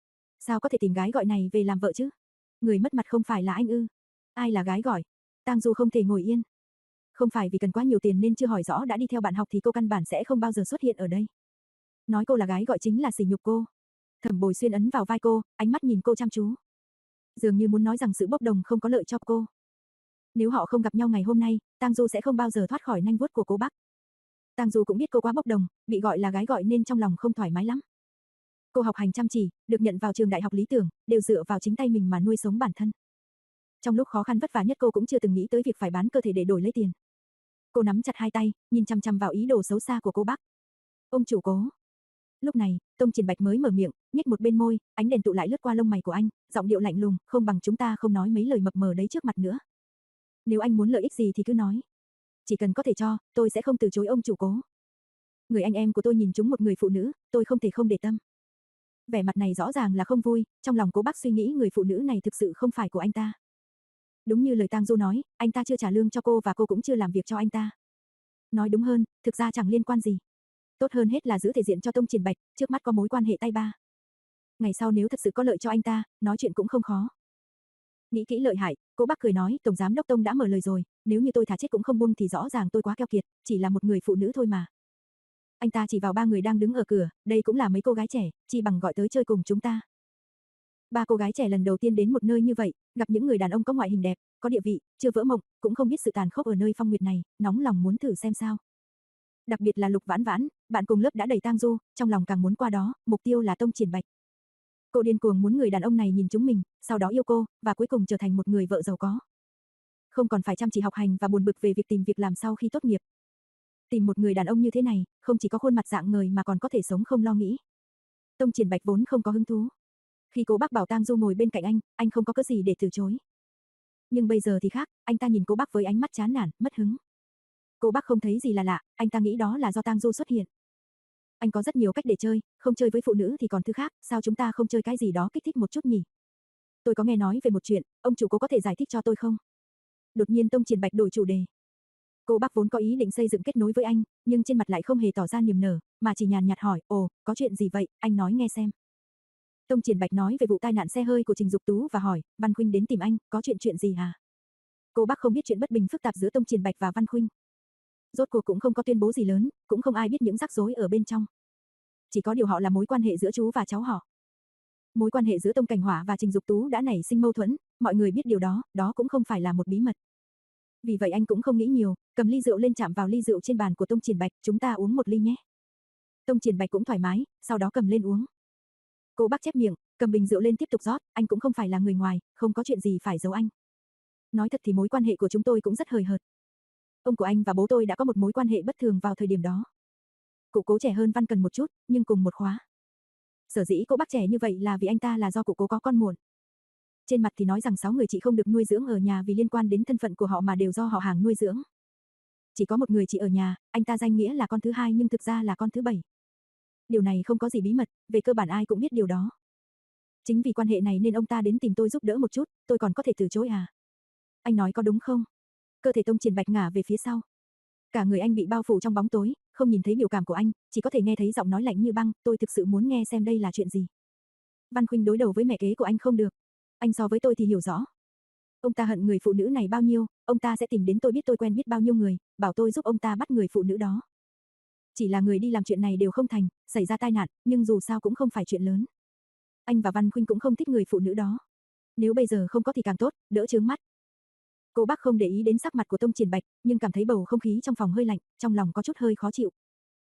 Sao có thể tìm gái gọi này về làm vợ chứ? Người mất mặt không phải là anh ư? Ai là gái gọi? Tang Du không thể ngồi yên. Không phải vì cần quá nhiều tiền nên chưa hỏi rõ đã đi theo bạn học thì cô căn bản sẽ không bao giờ xuất hiện ở đây. Nói cô là gái gọi chính là sỉ nhục cô. Thẩm Bồi Xuyên ấn vào vai cô, ánh mắt nhìn cô chăm chú. Dường như muốn nói rằng sự bốc đồng không có lợi cho cô. Nếu họ không gặp nhau ngày hôm nay, Tang Du sẽ không bao giờ thoát khỏi nanh vuốt của cô bác. Tang Du cũng biết cô quá bốc đồng, bị gọi là gái gọi nên trong lòng không thoải mái lắm. Cô học hành chăm chỉ, được nhận vào trường đại học lý tưởng, đều dựa vào chính tay mình mà nuôi sống bản thân. Trong lúc khó khăn vất vả nhất cô cũng chưa từng nghĩ tới việc phải bán cơ thể để đổi lấy tiền. Cô nắm chặt hai tay, nhìn chăm chăm vào ý đồ xấu xa của cô bác. Ông chủ Cố. Lúc này, Tông Triển Bạch mới mở miệng, nhếch một bên môi, ánh đèn tụ lại lướt qua lông mày của anh, giọng điệu lạnh lùng, không bằng chúng ta không nói mấy lời mập mờ đấy trước mặt nữa. Nếu anh muốn lợi ích gì thì cứ nói. Chỉ cần có thể cho, tôi sẽ không từ chối ông chủ Cố. Người anh em của tôi nhìn trúng một người phụ nữ, tôi không thể không để tâm. Vẻ mặt này rõ ràng là không vui, trong lòng Cố bác suy nghĩ người phụ nữ này thực sự không phải của anh ta. Đúng như lời Tang Du nói, anh ta chưa trả lương cho cô và cô cũng chưa làm việc cho anh ta. Nói đúng hơn, thực ra chẳng liên quan gì. Tốt hơn hết là giữ thể diện cho Tông Triển Bạch, trước mắt có mối quan hệ tay ba. Ngày sau nếu thật sự có lợi cho anh ta, nói chuyện cũng không khó. Nghĩ kỹ lợi hại, Cố bác cười nói, Tổng Giám Đốc Tông đã mở lời rồi, nếu như tôi thả chết cũng không buông thì rõ ràng tôi quá keo kiệt, chỉ là một người phụ nữ thôi mà. Anh ta chỉ vào ba người đang đứng ở cửa, đây cũng là mấy cô gái trẻ, chỉ bằng gọi tới chơi cùng chúng ta. Ba cô gái trẻ lần đầu tiên đến một nơi như vậy, gặp những người đàn ông có ngoại hình đẹp, có địa vị, chưa vỡ mộng, cũng không biết sự tàn khốc ở nơi phong nguyệt này, nóng lòng muốn thử xem sao. Đặc biệt là Lục Vãn Vãn, bạn cùng lớp đã đẩy Tang Du, trong lòng càng muốn qua đó, mục tiêu là Tông Triển Bạch. Cô điên cuồng muốn người đàn ông này nhìn chúng mình, sau đó yêu cô, và cuối cùng trở thành một người vợ giàu có. Không còn phải chăm chỉ học hành và buồn bực về việc tìm việc làm sau khi tốt nghiệp. Tìm một người đàn ông như thế này, không chỉ có khuôn mặt dạng ngời mà còn có thể sống không lo nghĩ. Tông Triển Bạch vốn không có hứng thú. Khi Cố bác bảo Tang Du ngồi bên cạnh anh, anh không có cớ gì để từ chối. Nhưng bây giờ thì khác, anh ta nhìn Cố bác với ánh mắt chán nản, mất hứng. Cố bác không thấy gì là lạ, anh ta nghĩ đó là do Tang Du xuất hiện. Anh có rất nhiều cách để chơi, không chơi với phụ nữ thì còn thứ khác, sao chúng ta không chơi cái gì đó kích thích một chút nhỉ? Tôi có nghe nói về một chuyện, ông chủ Cố có thể giải thích cho tôi không? Đột nhiên Tông Triển Bạch đổi chủ đề. Cố bác vốn có ý định xây dựng kết nối với anh, nhưng trên mặt lại không hề tỏ ra niềm nở, mà chỉ nhàn nhạt hỏi, ồ, có chuyện gì vậy, anh nói nghe xem. Tông Triển Bạch nói về vụ tai nạn xe hơi của Trình Dục Tú và hỏi, Văn Khuynh đến tìm anh, có chuyện chuyện gì hả? Cố bác không biết chuyện bất bình phức tạp giữa Tông Triển Bạch và Văn Khuynh. Rốt cuộc cũng không có tuyên bố gì lớn, cũng không ai biết những rắc rối ở bên trong. Chỉ có điều họ là mối quan hệ giữa chú và cháu họ. Mối quan hệ giữa Tông Cảnh Hỏa và Trình Dục Tú đã nảy sinh mâu thuẫn, mọi người biết điều đó, đó cũng không phải là một bí mật. Vì vậy anh cũng không nghĩ nhiều, cầm ly rượu lên chạm vào ly rượu trên bàn của Tông Triển Bạch, chúng ta uống một ly nhé. Tông Triển Bạch cũng thoải mái, sau đó cầm lên uống. Cố bác chép miệng, cầm bình rượu lên tiếp tục rót, anh cũng không phải là người ngoài, không có chuyện gì phải giấu anh. Nói thật thì mối quan hệ của chúng tôi cũng rất hời hợt. Ông của anh và bố tôi đã có một mối quan hệ bất thường vào thời điểm đó. Cụ Cố trẻ hơn Văn Cần một chút, nhưng cùng một khóa. Sở dĩ cô bác trẻ như vậy là vì anh ta là do cụ Cố có con muộn. Trên mặt thì nói rằng sáu người chị không được nuôi dưỡng ở nhà vì liên quan đến thân phận của họ mà đều do họ hàng nuôi dưỡng. Chỉ có một người chị ở nhà, anh ta danh nghĩa là con thứ hai nhưng thực ra là con thứ bảy. Điều này không có gì bí mật, về cơ bản ai cũng biết điều đó. Chính vì quan hệ này nên ông ta đến tìm tôi giúp đỡ một chút, tôi còn có thể từ chối à? Anh nói có đúng không? Cơ thể Tông Triển Bạch ngả về phía sau. Cả người anh bị bao phủ trong bóng tối, không nhìn thấy biểu cảm của anh, chỉ có thể nghe thấy giọng nói lạnh như băng, tôi thực sự muốn nghe xem đây là chuyện gì. Văn Khuynh đối đầu với mẹ kế của anh không được. Anh so với tôi thì hiểu rõ. Ông ta hận người phụ nữ này bao nhiêu, ông ta sẽ tìm đến tôi biết tôi quen biết bao nhiêu người, bảo tôi giúp ông ta bắt người phụ nữ đó. Chỉ là người đi làm chuyện này đều không thành, xảy ra tai nạn, nhưng dù sao cũng không phải chuyện lớn. Anh và Văn Khuynh cũng không thích người phụ nữ đó. Nếu bây giờ không có thì càng tốt, đỡ chướng mắt. Cô bác không để ý đến sắc mặt của Tông Triển Bạch, nhưng cảm thấy bầu không khí trong phòng hơi lạnh, trong lòng có chút hơi khó chịu.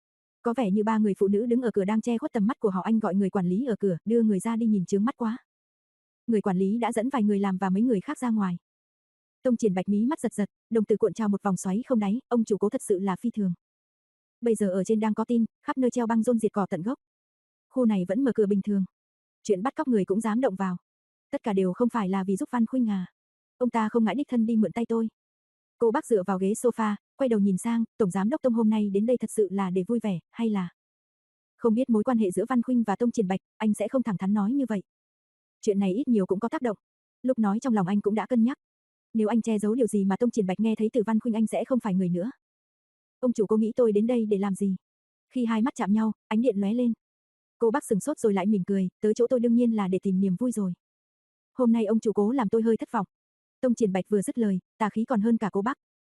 Có vẻ như ba người phụ nữ đứng ở cửa đang che khuất tầm mắt của họ, anh gọi người quản lý ở cửa, đưa người ra đi nhìn chướng mắt quá. Người quản lý đã dẫn vài người làm và mấy người khác ra ngoài. Tông Triển Bạch mí mắt giật giật, đồng tử cuộn trào một vòng xoáy không đáy, ông chủ Cố thật sự là phi thường. Bây giờ ở trên đang có tin, khắp nơi treo băng rôn diệt cỏ tận gốc. Khu này vẫn mở cửa bình thường. Chuyện bắt cóc người cũng dám động vào. Tất cả đều không phải là vì giúp Văn Khuynh à. Ông ta không ngại đích thân đi mượn tay tôi. Cô bác dựa vào ghế sofa, quay đầu nhìn sang, Tổng Giám Đốc Tông hôm nay đến đây thật sự là để vui vẻ, hay là... Không biết mối quan hệ giữa Văn Khuynh và Tông Triển Bạch, anh sẽ không thẳng thắn nói như vậy. Chuyện này ít nhiều cũng có tác động. Lúc nói trong lòng anh cũng đã cân nhắc. Nếu anh che giấu điều gì mà Tông Triển Bạch nghe thấy từ Văn Khuynh anh sẽ không phải người nữa. Ông chủ cô nghĩ tôi đến đây để làm gì? Khi hai mắt chạm nhau, ánh điện lóe lên. Cô bác sừng sốt rồi lại mỉm cười, tới chỗ tôi đương nhiên là để tìm niềm vui rồi. Hôm nay ông chủ Cố làm tôi hơi thất vọng. Tông Triển Bạch vừa dứt lời, tà khí còn hơn cả cô bác.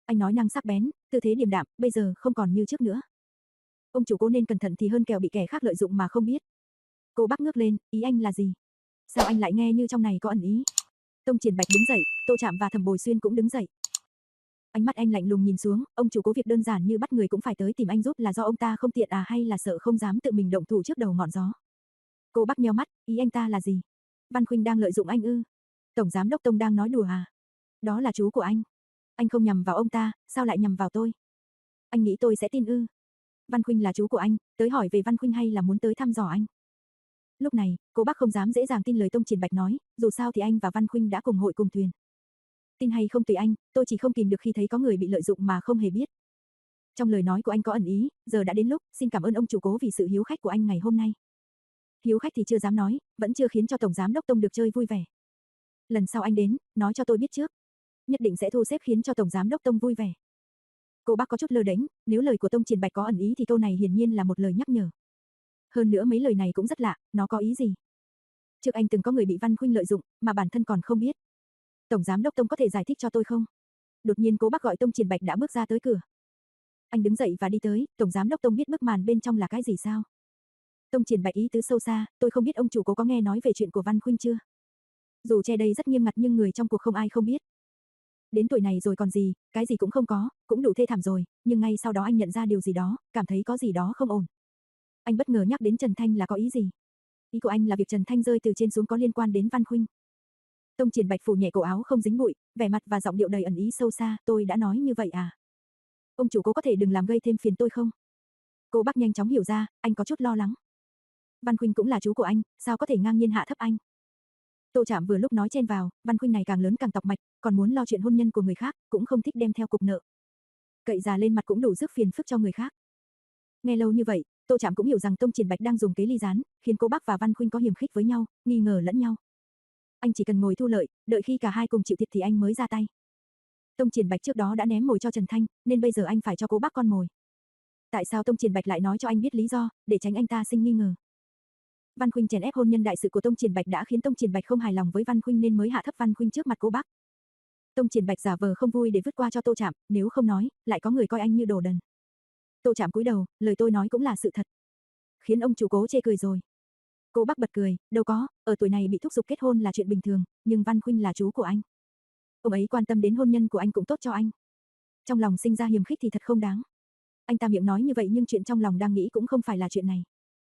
Anh nói năng sắc bén, tư thế điềm đạm, bây giờ không còn như trước nữa. Ông chủ Cố nên cẩn thận thì hơn kẻo bị kẻ khác lợi dụng mà không biết. Cô Bắc ngước lên, ý anh là gì? Sao anh lại nghe như trong này có ẩn ý? Tông Triển Bạch đứng dậy, Tô Trạm và Thẩm Bồi Xuyên cũng đứng dậy. Ánh mắt anh lạnh lùng nhìn xuống, ông chủ Cố việc đơn giản như bắt người cũng phải tới tìm anh giúp là do ông ta không tiện à hay là sợ không dám tự mình động thủ trước đầu ngọn gió? Cô Bắc nheo mắt, ý anh ta là gì? Văn Khuynh đang lợi dụng anh ư? Tổng giám đốc Tông đang nói đùa à? Đó là chú của anh. Anh không nhằm vào ông ta, sao lại nhằm vào tôi? Anh nghĩ tôi sẽ tin ư? Văn Khuynh là chú của anh, tới hỏi về Văn Khuynh hay là muốn tới thăm dò anh? Lúc này, cô bác không dám dễ dàng tin lời Tông Triển Bạch nói, dù sao thì anh và Văn Khuynh đã cùng hội cùng thuyền. Tin hay không tùy anh, tôi chỉ không kìm được khi thấy có người bị lợi dụng mà không hề biết. Trong lời nói của anh có ẩn ý, giờ đã đến lúc, xin cảm ơn ông chủ Cố vì sự hiếu khách của anh ngày hôm nay. Hiếu khách thì chưa dám nói, vẫn chưa khiến cho Tổng Giám Đốc Tông được chơi vui vẻ. Lần sau anh đến, nói cho tôi biết trước. Nhất định sẽ thu xếp khiến cho Tổng Giám Đốc Tông vui vẻ. Cô bác có chút lơ đễnh, nếu lời của Tông Triển Bạch có ẩn ý thì câu này hiển nhiên là một lời nhắc nhở. Hơn nữa mấy lời này cũng rất lạ, nó có ý gì? Trước anh từng có người bị Văn Khuynh lợi dụng, mà bản thân còn không biết. Tổng Giám Đốc Tông có thể giải thích cho tôi không? Đột nhiên cô bác gọi Tông Triển Bạch đã bước ra tới cửa. Anh đứng dậy và đi tới, Tổng Giám Đốc Tông biết bức màn bên trong là cái gì sao? Tông Triển Bạch ý tứ sâu xa, tôi không biết ông chủ Cố có nghe nói về chuyện của Văn Khuynh chưa? Dù che đây rất nghiêm ngặt nhưng người trong cuộc không ai không biết. Đến tuổi này rồi còn gì, cái gì cũng không có, cũng đủ thê thảm rồi, nhưng ngay sau đó anh nhận ra điều gì đó, cảm thấy có gì đó không ổn. Anh bất ngờ nhắc đến Trần Thanh là có ý gì? Ý của anh là việc Trần Thanh rơi từ trên xuống có liên quan đến Văn Khuynh. Tông Triển Bạch phủ nhẹ cổ áo không dính bụi, vẻ mặt và giọng điệu đầy ẩn ý sâu xa, tôi đã nói như vậy à? Ông chủ Cố có thể đừng làm gây thêm phiền tôi không? Cô bác nhanh chóng hiểu ra, anh có chút lo lắng. Văn Khuynh cũng là chú của anh, sao có thể ngang nhiên hạ thấp anh? Tô Trạm vừa lúc nói chen vào, Văn Khuynh này càng lớn càng tọc mạch, còn muốn lo chuyện hôn nhân của người khác, cũng không thích đem theo cục nợ. Cậy già lên mặt cũng đủ rước phiền phức cho người khác. Nghe lâu như vậy, Tô Trạm cũng hiểu rằng Tông Triển Bạch đang dùng kế ly gián, khiến cô bác và Văn Khuynh có hiềm khích với nhau, nghi ngờ lẫn nhau. Anh chỉ cần ngồi thu lợi, đợi khi cả hai cùng chịu thiệt thì anh mới ra tay. Tông Triển Bạch trước đó đã ném mồi cho Trần Thanh, nên bây giờ anh phải cho cô bác con mồi. Tại sao Tông Triển Bạch lại nói cho anh biết lý do, để tránh anh ta sinh nghi ngờ? Văn Khuynh chèn ép hôn nhân đại sự của Tông Triển Bạch đã khiến Tông Triển Bạch không hài lòng với Văn Khuynh nên mới hạ thấp Văn Khuynh trước mặt cô bác. Tông Triển Bạch giả vờ không vui để vứt qua cho Tô Trạm, nếu không nói, lại có người coi anh như đồ đần. Tô Trạm cúi đầu, lời tôi nói cũng là sự thật. Khiến ông chủ Cố chê cười rồi. Cô bác bật cười, đâu có, ở tuổi này bị thúc giục kết hôn là chuyện bình thường, nhưng Văn Khuynh là chú của anh. Ông ấy quan tâm đến hôn nhân của anh cũng tốt cho anh. Trong lòng sinh ra hiềm khích thì thật không đáng. Anh ta miệng nói như vậy nhưng chuyện trong lòng đang nghĩ cũng không phải là chuyện này.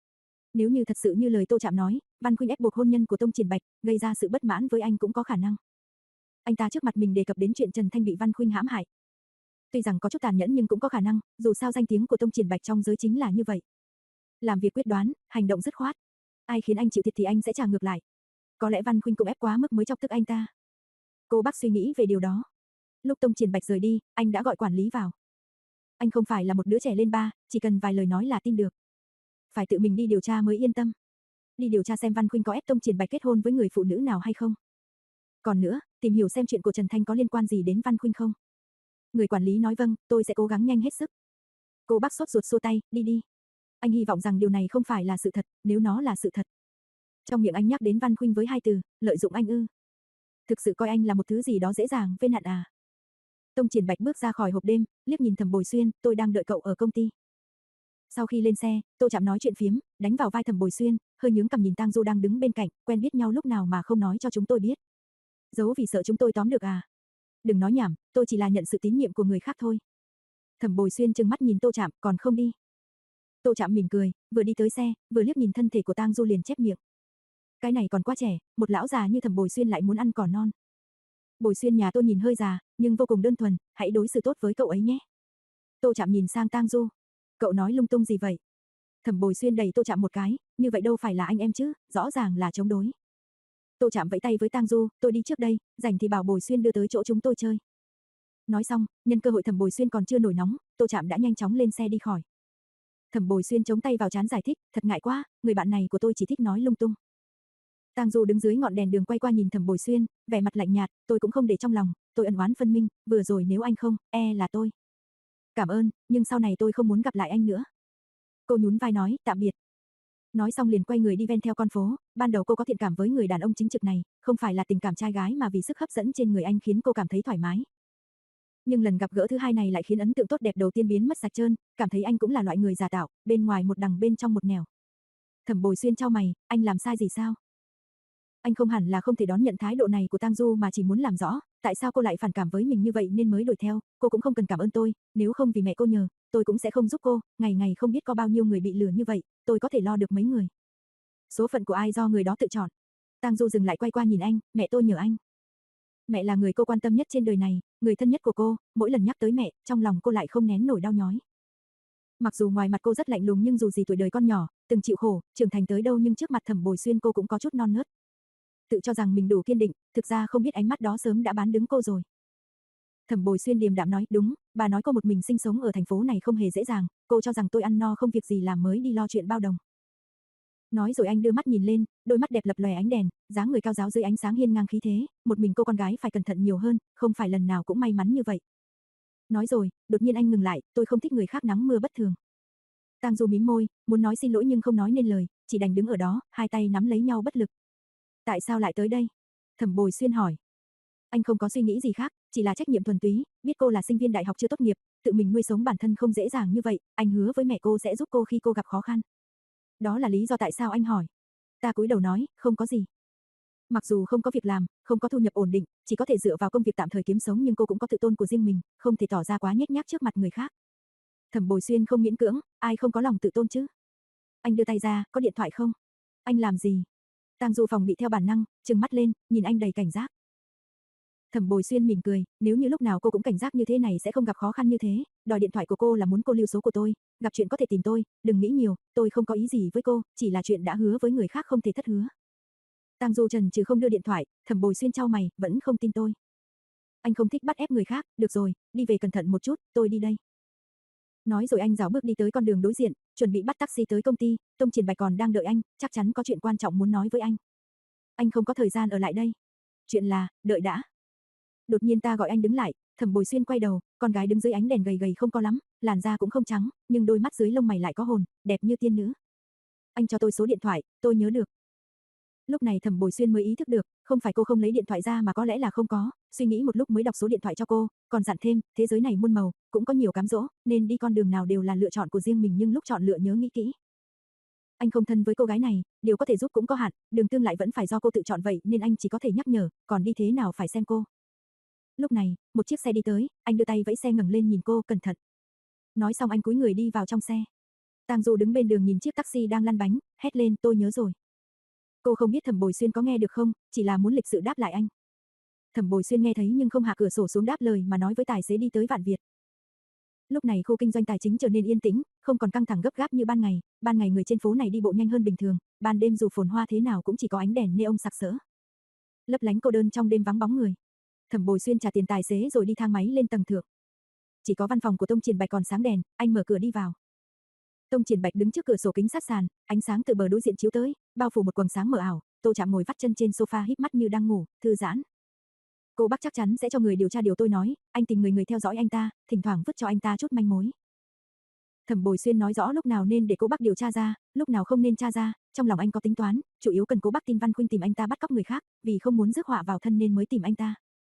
Nếu như thật sự như lời Tô Trạm nói, Văn Khuynh ép buộc hôn nhân của Tông Triển Bạch, gây ra sự bất mãn với anh cũng có khả năng. Anh ta trước mặt mình đề cập đến chuyện Trần Thanh bị Văn Khuynh hãm hại. Tuy rằng có chút tàn nhẫn nhưng cũng có khả năng, dù sao danh tiếng của Tông Triển Bạch trong giới chính là như vậy. Làm việc quyết đoán, hành động dứt khoát. Ai khiến anh chịu thiệt thì anh sẽ trả ngược lại. Có lẽ Văn Khuynh cũng ép quá mức mới chọc tức anh ta. Cô bác suy nghĩ về điều đó. Lúc Tông Triển Bạch rời đi, anh đã gọi quản lý vào. Anh không phải là một đứa trẻ lên ba, chỉ cần vài lời nói là tin được. Phải tự mình đi điều tra mới yên tâm. Đi điều tra xem Văn Khuynh có ép Tông Triển Bạch kết hôn với người phụ nữ nào hay không. Còn nữa, tìm hiểu xem chuyện của Trần Thanh có liên quan gì đến Văn Khuynh không. Người quản lý nói vâng, tôi sẽ cố gắng nhanh hết sức. Cô bác sốt ruột xua tay, đi đi. Anh hy vọng rằng điều này không phải là sự thật, nếu nó là sự thật. Trong miệng anh nhắc đến Văn Khuynh với hai từ, lợi dụng anh ư. Thực sự coi anh là một thứ gì đó dễ dàng vê nạn à. Tông Triển Bạch bước ra khỏi hộp đêm, liếc nhìn Thẩm Bồi Xuyên, tôi đang đợi cậu ở công ty. Sau khi lên xe, Tô Trạm nói chuyện phiếm, đánh vào vai Thẩm Bồi Xuyên, hơi nhướng cằm nhìn Tang Du đang đứng bên cạnh, quen biết nhau lúc nào mà không nói cho chúng tôi biết. Giấu vì sợ chúng tôi tóm được à? Đừng nói nhảm, tôi chỉ là nhận sự tín nhiệm của người khác thôi. Thẩm Bồi Xuyên trừng mắt nhìn Tô Trạm, còn không đi. Tô Trạm mỉm cười, vừa đi tới xe, vừa liếc nhìn thân thể của Tang Du liền chép miệng. Cái này còn quá trẻ, một lão già như Thẩm Bồi Xuyên lại muốn ăn cỏ non. Bồi Xuyên nhà tôi nhìn hơi già, nhưng vô cùng đơn thuần, hãy đối xử tốt với cậu ấy nhé. Tô Trạm nhìn sang Tang Du. Cậu nói lung tung gì vậy? Thẩm Bồi Xuyên đẩy Tô Trạm một cái, như vậy đâu phải là anh em chứ, rõ ràng là chống đối. Tô Trạm vẫy tay với Tang Du, tôi đi trước đây, rảnh thì bảo Bồi Xuyên đưa tới chỗ chúng tôi chơi. Nói xong, nhân cơ hội Thẩm Bồi Xuyên còn chưa nổi nóng, Tô Trạm đã nhanh chóng lên xe đi khỏi. Thẩm Bồi Xuyên chống tay vào trán giải thích, thật ngại quá, người bạn này của tôi chỉ thích nói lung tung. Tang Du đứng dưới ngọn đèn đường quay qua nhìn Thẩm Bồi Xuyên, vẻ mặt lạnh nhạt, tôi cũng không để trong lòng, tôi ân oán phân minh, vừa rồi nếu anh không, e là tôi. Cảm ơn, nhưng sau này tôi không muốn gặp lại anh nữa. Cô nhún vai nói, tạm biệt. Nói xong liền quay người đi ven theo con phố, ban đầu cô có thiện cảm với người đàn ông chính trực này, không phải là tình cảm trai gái mà vì sức hấp dẫn trên người anh khiến cô cảm thấy thoải mái. Nhưng lần gặp gỡ thứ hai này lại khiến ấn tượng tốt đẹp đầu tiên biến mất sạch trơn, cảm thấy anh cũng là loại người giả tạo, bên ngoài một đằng bên trong một nẻo. Thẩm Bồi Xuyên chau mày, anh làm sai gì sao? Anh không hẳn là không thể đón nhận thái độ này của Tang Du mà chỉ muốn làm rõ, tại sao cô lại phản cảm với mình như vậy nên mới đuổi theo, cô cũng không cần cảm ơn tôi, nếu không vì mẹ cô nhờ, tôi cũng sẽ không giúp cô, ngày ngày không biết có bao nhiêu người bị lừa như vậy, tôi có thể lo được mấy người. Số phận của ai do người đó tự chọn. Tang Du dừng lại quay qua nhìn anh, mẹ tôi nhờ anh. Mẹ là người cô quan tâm nhất trên đời này, người thân nhất của cô, mỗi lần nhắc tới mẹ, trong lòng cô lại không nén nổi đau nhói. Mặc dù ngoài mặt cô rất lạnh lùng nhưng dù gì tuổi đời con nhỏ, từng chịu khổ, trưởng thành tới đâu nhưng trước mặt Thẩm Bồi Xuyên cô cũng có chút non nớt. Tự cho rằng mình đủ kiên định, thực ra không biết ánh mắt đó sớm đã bán đứng cô rồi. Thẩm Bồi Xuyên điềm đạm nói, đúng, bà nói cô một mình sinh sống ở thành phố này không hề dễ dàng, cô cho rằng tôi ăn no không việc gì làm mới đi lo chuyện bao đồng. Nói rồi anh đưa mắt nhìn lên, đôi mắt đẹp lập lòe ánh đèn, dáng người cao ráo dưới ánh sáng hiên ngang khí thế, một mình cô con gái phải cẩn thận nhiều hơn, không phải lần nào cũng may mắn như vậy. Nói rồi, đột nhiên anh ngừng lại, tôi không thích người khác nắng mưa bất thường. Tang Du mím môi, muốn nói xin lỗi nhưng không nói nên lời, chỉ đành đứng ở đó, hai tay nắm lấy nhau bất lực. Tại sao lại tới đây? Thẩm Bồi Xuyên hỏi. Anh không có suy nghĩ gì khác, chỉ là trách nhiệm thuần túy, biết cô là sinh viên đại học chưa tốt nghiệp, tự mình nuôi sống bản thân không dễ dàng như vậy, anh hứa với mẹ cô sẽ giúp cô khi cô gặp khó khăn. Đó là lý do tại sao anh hỏi. Ta cúi đầu nói, không có gì. Mặc dù không có việc làm, không có thu nhập ổn định, chỉ có thể dựa vào công việc tạm thời kiếm sống nhưng cô cũng có tự tôn của riêng mình, không thể tỏ ra quá nhếch nhác trước mặt người khác. Thẩm Bồi Xuyên không miễn cưỡng, ai không có lòng tự tôn chứ? Anh đưa tay ra, có điện thoại không? Anh làm gì? Tang Du phòng bị theo bản năng, trừng mắt lên, nhìn anh đầy cảnh giác. Thẩm Bồi Xuyên mỉm cười, nếu như lúc nào cô cũng cảnh giác như thế này sẽ không gặp khó khăn như thế, đòi điện thoại của cô là muốn cô lưu số của tôi, gặp chuyện có thể tìm tôi, đừng nghĩ nhiều, tôi không có ý gì với cô, chỉ là chuyện đã hứa với người khác không thể thất hứa. Tang Du trần trừ không đưa điện thoại, Thẩm Bồi Xuyên chau mày, vẫn không tin tôi. Anh không thích bắt ép người khác, được rồi, đi về cẩn thận một chút, tôi đi đây. Nói rồi anh rảo bước đi tới con đường đối diện, chuẩn bị bắt taxi tới công ty, Tông Triển Bạch còn đang đợi anh, chắc chắn có chuyện quan trọng muốn nói với anh. Anh không có thời gian ở lại đây. Chuyện là, đợi đã. Đột nhiên ta gọi anh đứng lại, Thẩm Bồi Xuyên quay đầu, con gái đứng dưới ánh đèn gầy gầy không có lắm, làn da cũng không trắng, nhưng đôi mắt dưới lông mày lại có hồn, đẹp như tiên nữ. Anh cho tôi số điện thoại, tôi nhớ được. Lúc này Thẩm Bồi Xuyên mới ý thức được, không phải cô không lấy điện thoại ra mà có lẽ là không có, suy nghĩ một lúc mới đọc số điện thoại cho cô, còn dặn thêm, thế giới này muôn màu, cũng có nhiều cám dỗ, nên đi con đường nào đều là lựa chọn của riêng mình nhưng lúc chọn lựa nhớ nghĩ kỹ. Anh không thân với cô gái này, điều có thể giúp cũng có hạn, đường tương lại vẫn phải do cô tự chọn vậy nên anh chỉ có thể nhắc nhở, còn đi thế nào phải xem cô. Lúc này, một chiếc xe đi tới, anh đưa tay vẫy xe ngẩng lên nhìn cô, cẩn thận. Nói xong anh cúi người đi vào trong xe. Tang Du đứng bên đường nhìn chiếc taxi đang lăn bánh, hét lên, tôi nhớ rồi. Cô không biết Thẩm Bồi Xuyên có nghe được không, chỉ là muốn lịch sự đáp lại anh. Thẩm Bồi Xuyên nghe thấy nhưng không hạ cửa sổ xuống đáp lời mà nói với tài xế đi tới Vạn Việt. Lúc này khu kinh doanh tài chính trở nên yên tĩnh, không còn căng thẳng gấp gáp như ban ngày, ban ngày người trên phố này đi bộ nhanh hơn bình thường, ban đêm dù phồn hoa thế nào cũng chỉ có ánh đèn neon sặc sỡ. Lấp lánh cô đơn trong đêm vắng bóng người. Thẩm Bồi Xuyên trả tiền tài xế rồi đi thang máy lên tầng thượng. Chỉ có văn phòng của Tông Triển Bạch còn sáng đèn, anh mở cửa đi vào. Tông Triển Bạch đứng trước cửa sổ kính sát sàn, ánh sáng từ bờ đối diện chiếu tới, bao phủ một quầng sáng mờ ảo, Tô Trạm ngồi vắt chân trên sofa híp mắt như đang ngủ, thư giãn. Cô bác chắc chắn sẽ cho người điều tra điều tôi nói, anh tìm người người theo dõi anh ta, thỉnh thoảng vứt cho anh ta chút manh mối. Thẩm Bồi Xuyên nói rõ lúc nào nên để cô bác điều tra ra, lúc nào không nên tra ra, trong lòng anh có tính toán, chủ yếu cần cô bác tin Văn Khuynh tìm anh ta bắt cóc người khác, vì không muốn rước họa vào thân nên mới tìm anh ta.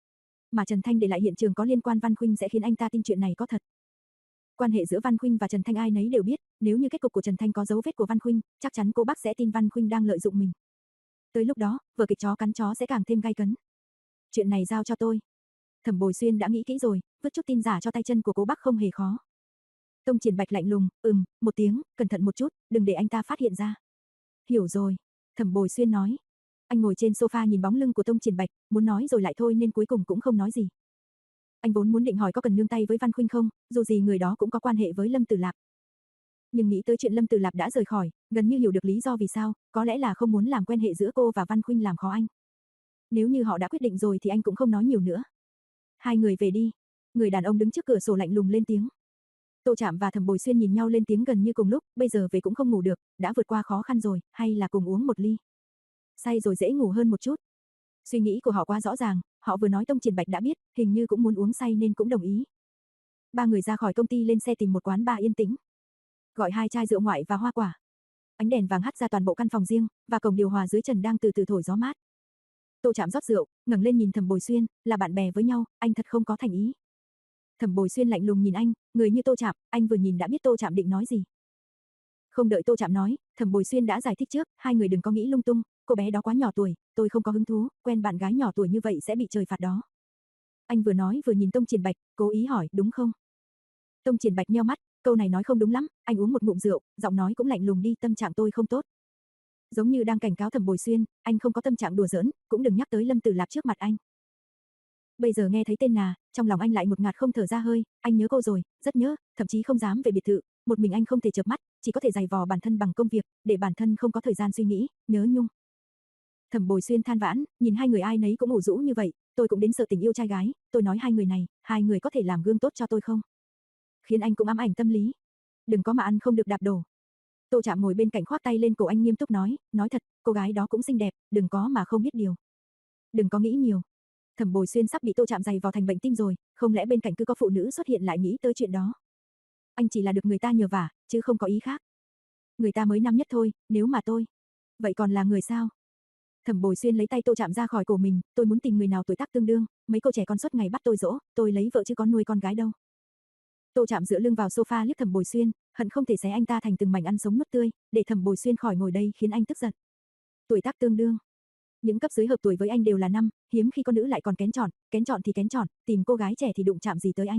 Mà Trần Thanh để lại hiện trường có liên quan Văn Khuynh sẽ khiến anh ta tin chuyện này có thật. Quan hệ giữa Văn Khuynh và Trần Thanh ai nấy đều biết, nếu như kết cục của Trần Thanh có dấu vết của Văn Khuynh, chắc chắn cô bác sẽ tin Văn Khuynh đang lợi dụng mình. Tới lúc đó, vở kịch chó cắn chó sẽ càng thêm gay cấn. Chuyện này giao cho tôi. Thẩm Bồi Xuyên đã nghĩ kỹ rồi, vứt chút tin giả cho tay chân của cô bác không hề khó. Tông Triển Bạch lạnh lùng, ừm, một tiếng, cẩn thận một chút, đừng để anh ta phát hiện ra. Hiểu rồi, Thẩm Bồi Xuyên nói. Anh ngồi trên sofa nhìn bóng lưng của Tông Triển Bạch, muốn nói rồi lại thôi nên cuối cùng cũng không nói gì. Anh vốn muốn định hỏi có cần nương tay với Văn Khuynh không, dù gì người đó cũng có quan hệ với Lâm Tử Lạp. Nhưng nghĩ tới chuyện Lâm Tử Lạp đã rời khỏi, gần như hiểu được lý do vì sao, có lẽ là không muốn làm quen hệ giữa cô và Văn Khuynh làm khó anh. Nếu như họ đã quyết định rồi thì anh cũng không nói nhiều nữa. Hai người về đi. Người đàn ông đứng trước cửa sổ lạnh lùng lên tiếng. Tô Trạm và Thẩm Bồi Xuyên nhìn nhau lên tiếng gần như cùng lúc, bây giờ về cũng không ngủ được, đã vượt qua khó khăn rồi, hay là cùng uống một ly. Say rồi dễ ngủ hơn một chút. Suy nghĩ của họ quá rõ ràng, họ vừa nói Tông Triển Bạch đã biết, hình như cũng muốn uống say nên cũng đồng ý. Ba người ra khỏi công ty lên xe tìm một quán bar yên tĩnh. Gọi hai chai rượu ngoại và hoa quả. Ánh đèn vàng hắt ra toàn bộ căn phòng riêng, và cổng điều hòa dưới trần đang từ từ thổi gió mát. Tô Trạm rót rượu, ngẩng lên nhìn Thẩm Bồi Xuyên, là bạn bè với nhau, anh thật không có thành ý. Thẩm Bồi Xuyên lạnh lùng nhìn anh, người như Tô Trạm, anh vừa nhìn đã biết Tô Trạm định nói gì. Không đợi Tô Trạm nói, Thẩm Bồi Xuyên đã giải thích trước, hai người đừng có nghĩ lung tung, cô bé đó quá nhỏ tuổi, tôi không có hứng thú, quen bạn gái nhỏ tuổi như vậy sẽ bị trời phạt đó. Anh vừa nói vừa nhìn Tông Triển Bạch, cố ý hỏi, đúng không? Tông Triển Bạch nheo mắt, câu này nói không đúng lắm, anh uống một ngụm rượu, giọng nói cũng lạnh lùng đi, tâm trạng tôi không tốt. Giống như đang cảnh cáo Thẩm Bồi Xuyên, anh không có tâm trạng đùa giỡn, cũng đừng nhắc tới Lâm Tử Lạp trước mặt anh. Bây giờ nghe thấy tên Nà, trong lòng anh lại một ngạt không thở ra hơi, anh nhớ cô rồi, rất nhớ, thậm chí không dám về biệt thự, một mình anh không thể chợp mắt, chỉ có thể giày vò bản thân bằng công việc, để bản thân không có thời gian suy nghĩ, nhớ nhung. Thẩm Bồi Xuyên than vãn, nhìn hai người ai nấy cũng ủ rũ như vậy, tôi cũng đến sợ tình yêu trai gái, tôi nói hai người này, hai người có thể làm gương tốt cho tôi không? Khiến anh cũng ám ảnh tâm lý. Đừng có mà ăn không được đạp đổ. Tô Trạm ngồi bên cạnh khoác tay lên cổ anh nghiêm túc nói, nói thật, cô gái đó cũng xinh đẹp, đừng có mà không biết điều. Đừng có nghĩ nhiều. Thẩm Bồi Xuyên sắp bị Tô Trạm giày vào thành bệnh tim rồi, không lẽ bên cạnh cứ có phụ nữ xuất hiện lại nghĩ tới chuyện đó. Anh chỉ là được người ta nhờ vả, chứ không có ý khác. Người ta mới năm nhất thôi, nếu mà tôi. Vậy còn là người sao? Thẩm Bồi Xuyên lấy tay Tô Trạm ra khỏi cổ mình, tôi muốn tìm người nào tuổi tác tương đương, mấy cô trẻ con suốt ngày bắt tôi dỗ, tôi lấy vợ chứ có nuôi con gái đâu. Tô Trạm dựa lưng vào sofa liếc Thẩm Bồi Xuyên, hận không thể xé anh ta thành từng mảnh ăn sống nuốt tươi, để Thẩm Bồi Xuyên khỏi ngồi đây khiến anh tức giận. Tuổi tác tương đương. Những cấp dưới hợp tuổi với anh đều là năm, hiếm khi con nữ lại còn kén chọn, kén chọn thì kén chọn, tìm cô gái trẻ thì đụng chạm gì tới anh.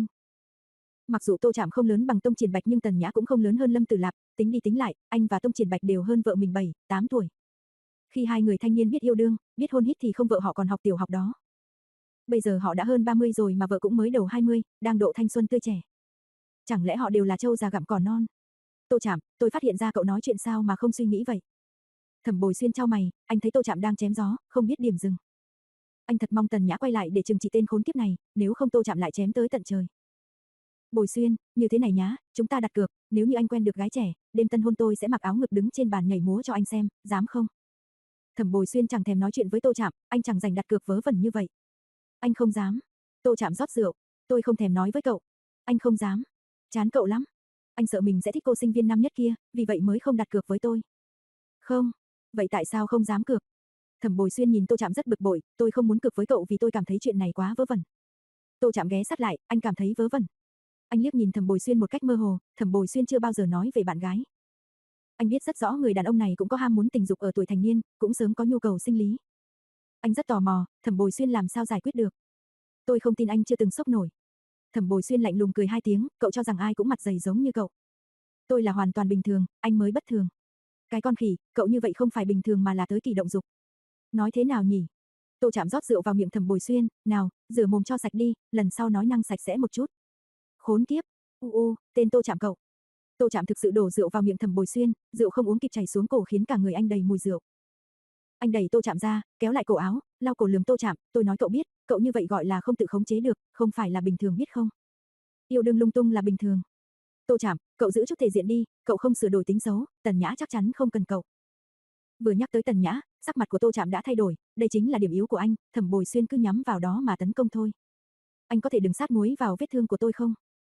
Mặc dù Tô Trạm không lớn bằng Tông Triển Bạch nhưng Tần Nhã cũng không lớn hơn Lâm Tử Lạp, tính đi tính lại, anh và Tông Triển Bạch đều hơn vợ mình bảy, tám tuổi. Khi hai người thanh niên biết yêu đương, biết hôn hít thì không vợ họ còn học tiểu học đó. Bây giờ họ đã hơn ba mươi rồi mà vợ cũng mới đầu hai mươi, đang độ thanh xuân tươi trẻ. Chẳng lẽ họ đều là trâu già gặm cỏ non? Tô Trạm, tôi phát hiện ra cậu nói chuyện sao mà không suy nghĩ vậy? Thẩm Bồi Xuyên chau mày, anh thấy Tô Trạm đang chém gió, không biết điểm dừng. Anh thật mong Tần Nhã quay lại để trừng trị tên khốn kiếp này, nếu không Tô Trạm lại chém tới tận trời. Bồi Xuyên, như thế này nhá, chúng ta đặt cược, nếu như anh quen được gái trẻ, đêm tân hôn tôi sẽ mặc áo ngực đứng trên bàn nhảy múa cho anh xem, dám không? Thẩm Bồi Xuyên chẳng thèm nói chuyện với Tô Trạm, anh chẳng rảnh đặt cược vớ vẩn như vậy. Anh không dám. Tô Trạm rót rượu, tôi không thèm nói với cậu. Anh không dám. Chán cậu lắm. Anh sợ mình sẽ thích cô sinh viên năm nhất kia, vì vậy mới không đặt cược với tôi. Không. Vậy tại sao không dám cược? Thẩm Bồi Xuyên nhìn Tô Trạm rất bực bội, tôi không muốn cược với cậu vì tôi cảm thấy chuyện này quá vớ vẩn. Tô Trạm ghé sát lại, anh cảm thấy vớ vẩn. Anh liếc nhìn Thẩm Bồi Xuyên một cách mơ hồ, Thẩm Bồi Xuyên chưa bao giờ nói về bạn gái. Anh biết rất rõ người đàn ông này cũng có ham muốn tình dục ở tuổi thành niên, cũng sớm có nhu cầu sinh lý. Anh rất tò mò, Thẩm Bồi Xuyên làm sao giải quyết được. Tôi không tin anh chưa từng sốc nổi. Thẩm Bồi Xuyên lạnh lùng cười hai tiếng, cậu cho rằng ai cũng mặt dày giống như cậu. Tôi là hoàn toàn bình thường, anh mới bất thường. Cái con khỉ, cậu như vậy không phải bình thường mà là tới kỳ động dục. Nói thế nào nhỉ? Tô Trạm rót rượu vào miệng Thẩm Bồi Xuyên, nào, rửa mồm cho sạch đi, lần sau nói năng sạch sẽ một chút. Khốn kiếp, u u, tên Tô Trạm cậu. Tô Trạm thực sự đổ rượu vào miệng Thẩm Bồi Xuyên, rượu không uống kịp chảy xuống cổ khiến cả người anh đầy mùi rượu. Anh đẩy Tô Trạm ra, kéo lại cổ áo, lau cổ lườm Tô Trạm, tôi nói cậu biết, cậu như vậy gọi là không tự khống chế được, không phải là bình thường biết không? Yêu đương lung tung là bình thường. Tô Trạm, cậu giữ chút thể diện đi, cậu không sửa đổi tính xấu, Tần Nhã chắc chắn không cần cậu. Vừa nhắc tới Tần Nhã, sắc mặt của Tô Trạm đã thay đổi, đây chính là điểm yếu của anh, Thẩm Bồi Xuyên cứ nhắm vào đó mà tấn công thôi. Anh có thể đừng sát muối vào vết thương của tôi không?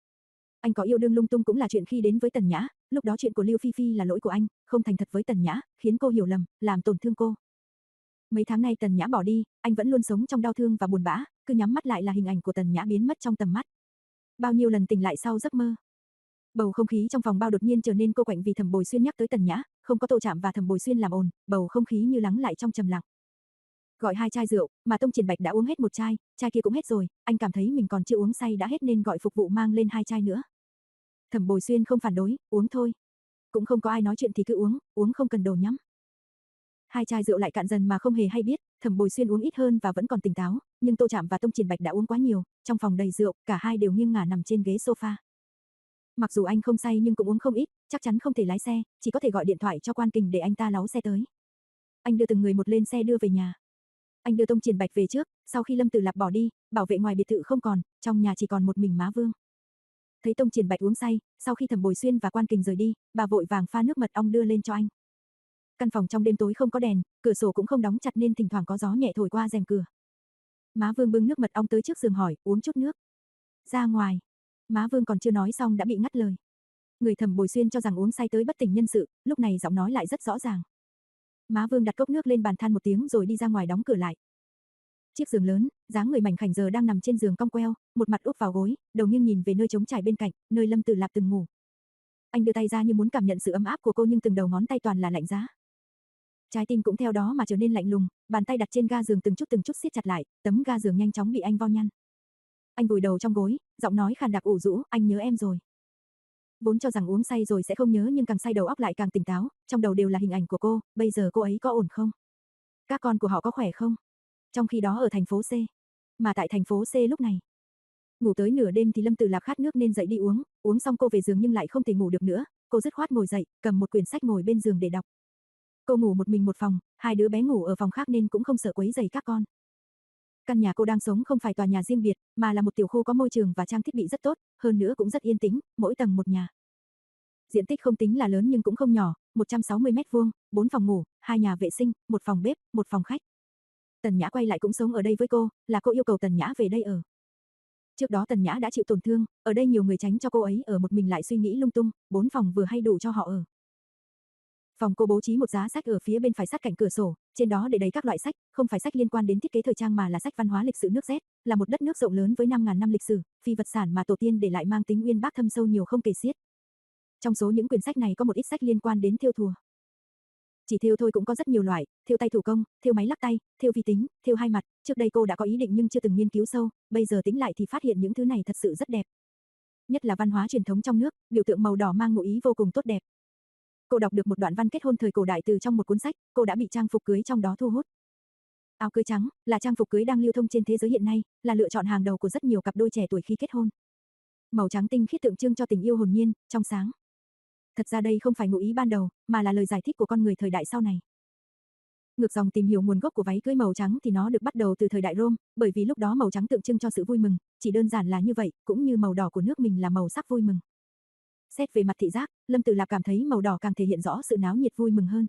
Anh có yêu đương lung tung cũng là chuyện khi đến với Tần Nhã, lúc đó chuyện của Lưu Phi Phi là lỗi của anh, không thành thật với Tần Nhã, khiến cô hiểu lầm, làm tổn thương cô. Mấy tháng nay Tần Nhã bỏ đi, anh vẫn luôn sống trong đau thương và buồn bã, cứ nhắm mắt lại là hình ảnh của Tần Nhã biến mất trong tầm mắt. Bao nhiêu lần tỉnh lại sau giấc mơ. Bầu không khí trong phòng bao đột nhiên trở nên cô quạnh vì Thẩm Bồi Xuyên nhắc tới Tần Nhã, không có Tô Trạm và Thẩm Bồi Xuyên làm ồn, bầu không khí như lắng lại trong trầm lặng. Gọi hai chai rượu, mà Tông Triển Bạch đã uống hết một chai, chai kia cũng hết rồi, anh cảm thấy mình còn chưa uống say đã hết nên gọi phục vụ mang lên hai chai nữa. Thẩm Bồi Xuyên không phản đối, uống thôi. Cũng không có ai nói chuyện thì cứ uống, uống không cần đồ nhắm. Hai chai rượu lại cạn dần mà không hề hay biết, Thẩm Bồi Xuyên uống ít hơn và vẫn còn tỉnh táo, nhưng Tô Trạm và Tông Triển Bạch đã uống quá nhiều, trong phòng đầy rượu, cả hai đều nghiêng ngả nằm trên ghế sofa. Mặc dù anh không say nhưng cũng uống không ít, chắc chắn không thể lái xe, chỉ có thể gọi điện thoại cho Quan Kình để anh ta lái xe tới. Anh đưa từng người một lên xe đưa về nhà. Anh đưa Tông Triển Bạch về trước, sau khi Lâm Tử Lạp bỏ đi, bảo vệ ngoài biệt thự không còn, trong nhà chỉ còn một mình Má Vương. Thấy Tông Triển Bạch uống say, sau khi Thẩm Bồi Xuyên và Quan Kình rời đi, bà vội vàng pha nước mật ong đưa lên cho anh. Căn phòng trong đêm tối không có đèn, cửa sổ cũng không đóng chặt nên thỉnh thoảng có gió nhẹ thổi qua rèm cửa. Má Vương bưng nước mật ong tới trước giường hỏi, uống chút nước. Ra ngoài. Má Vương còn chưa nói xong đã bị ngắt lời. Người Thẩm Bồi Xuyên cho rằng uống say tới bất tỉnh nhân sự, lúc này giọng nói lại rất rõ ràng. Má Vương đặt cốc nước lên bàn than một tiếng rồi đi ra ngoài đóng cửa lại. Chiếc giường lớn, dáng người mảnh khảnh giờ đang nằm trên giường cong queo, một mặt úp vào gối, đầu nghiêng nhìn về nơi trống trải bên cạnh, nơi Lâm Tử Lạp từng ngủ. Anh đưa tay ra như muốn cảm nhận sự ấm áp của cô nhưng từng đầu ngón tay toàn là lạnh giá. Trái tim cũng theo đó mà trở nên lạnh lùng, bàn tay đặt trên ga giường từng chút từng chút siết chặt lại, tấm ga giường nhanh chóng bị anh vo nhăn. Anh vùi đầu trong gối, giọng nói khàn đặc ủ rũ, anh nhớ em rồi. Vốn cho rằng uống say rồi sẽ không nhớ nhưng càng say đầu óc lại càng tỉnh táo, trong đầu đều là hình ảnh của cô, bây giờ cô ấy có ổn không? Các con của họ có khỏe không? Trong khi đó ở thành phố C, mà tại thành phố C lúc này, ngủ tới nửa đêm thì Lâm Tử Lạp khát nước nên dậy đi uống, uống xong cô về giường nhưng lại không thể ngủ được nữa, cô dứt khoát ngồi dậy, cầm một quyển sách ngồi bên giường để đọc. Cô ngủ một mình một phòng, hai đứa bé ngủ ở phòng khác nên cũng không sợ quấy rầy các con. Căn nhà cô đang sống không phải tòa nhà riêng biệt, mà là một tiểu khu có môi trường và trang thiết bị rất tốt, hơn nữa cũng rất yên tĩnh, mỗi tầng một nhà. Diện tích không tính là lớn nhưng cũng không nhỏ, một trăm sáu mươi mét vuông, bốn phòng ngủ, hai nhà vệ sinh, một phòng bếp, một phòng khách. Tần Nhã quay lại cũng sống ở đây với cô, là cô yêu cầu Tần Nhã về đây ở. Trước đó Tần Nhã đã chịu tổn thương, ở đây nhiều người tránh cho cô ấy ở một mình lại suy nghĩ lung tung, bốn phòng vừa hay đủ cho họ ở. Phòng cô bố trí một giá sách ở phía bên phải sát cạnh cửa sổ, trên đó để đầy các loại sách, không phải sách liên quan đến thiết kế thời trang mà là sách văn hóa lịch sử nước Z, là một đất nước rộng lớn với năm ngàn năm lịch sử, phi vật sản mà tổ tiên để lại mang tính uyên bác thâm sâu nhiều không kể xiết. Trong số những quyển sách này có một ít sách liên quan đến thêu thùa. Chỉ thêu thôi cũng có rất nhiều loại, thêu tay thủ công, thêu máy lắc tay, thêu vi tính, thêu hai mặt, trước đây cô đã có ý định nhưng chưa từng nghiên cứu sâu, bây giờ tính lại thì phát hiện những thứ này thật sự rất đẹp. Nhất là văn hóa truyền thống trong nước, biểu tượng màu đỏ mang ngụ ý vô cùng tốt đẹp. Cô đọc được một đoạn văn kết hôn thời cổ đại từ trong một cuốn sách, cô đã bị trang phục cưới trong đó thu hút. Áo cưới trắng là trang phục cưới đang lưu thông trên thế giới hiện nay, là lựa chọn hàng đầu của rất nhiều cặp đôi trẻ tuổi khi kết hôn. Màu trắng tinh khiết tượng trưng cho tình yêu hồn nhiên, trong sáng. Thật ra đây không phải ngụ ý ban đầu, mà là lời giải thích của con người thời đại sau này. Ngược dòng tìm hiểu nguồn gốc của váy cưới màu trắng thì nó được bắt đầu từ thời đại Rome, bởi vì lúc đó màu trắng tượng trưng cho sự vui mừng, chỉ đơn giản là như vậy, cũng như màu đỏ của nước mình là màu sắc vui mừng. Xét về mặt thị giác, Lâm Tử Lạp cảm thấy màu đỏ càng thể hiện rõ sự náo nhiệt vui mừng hơn.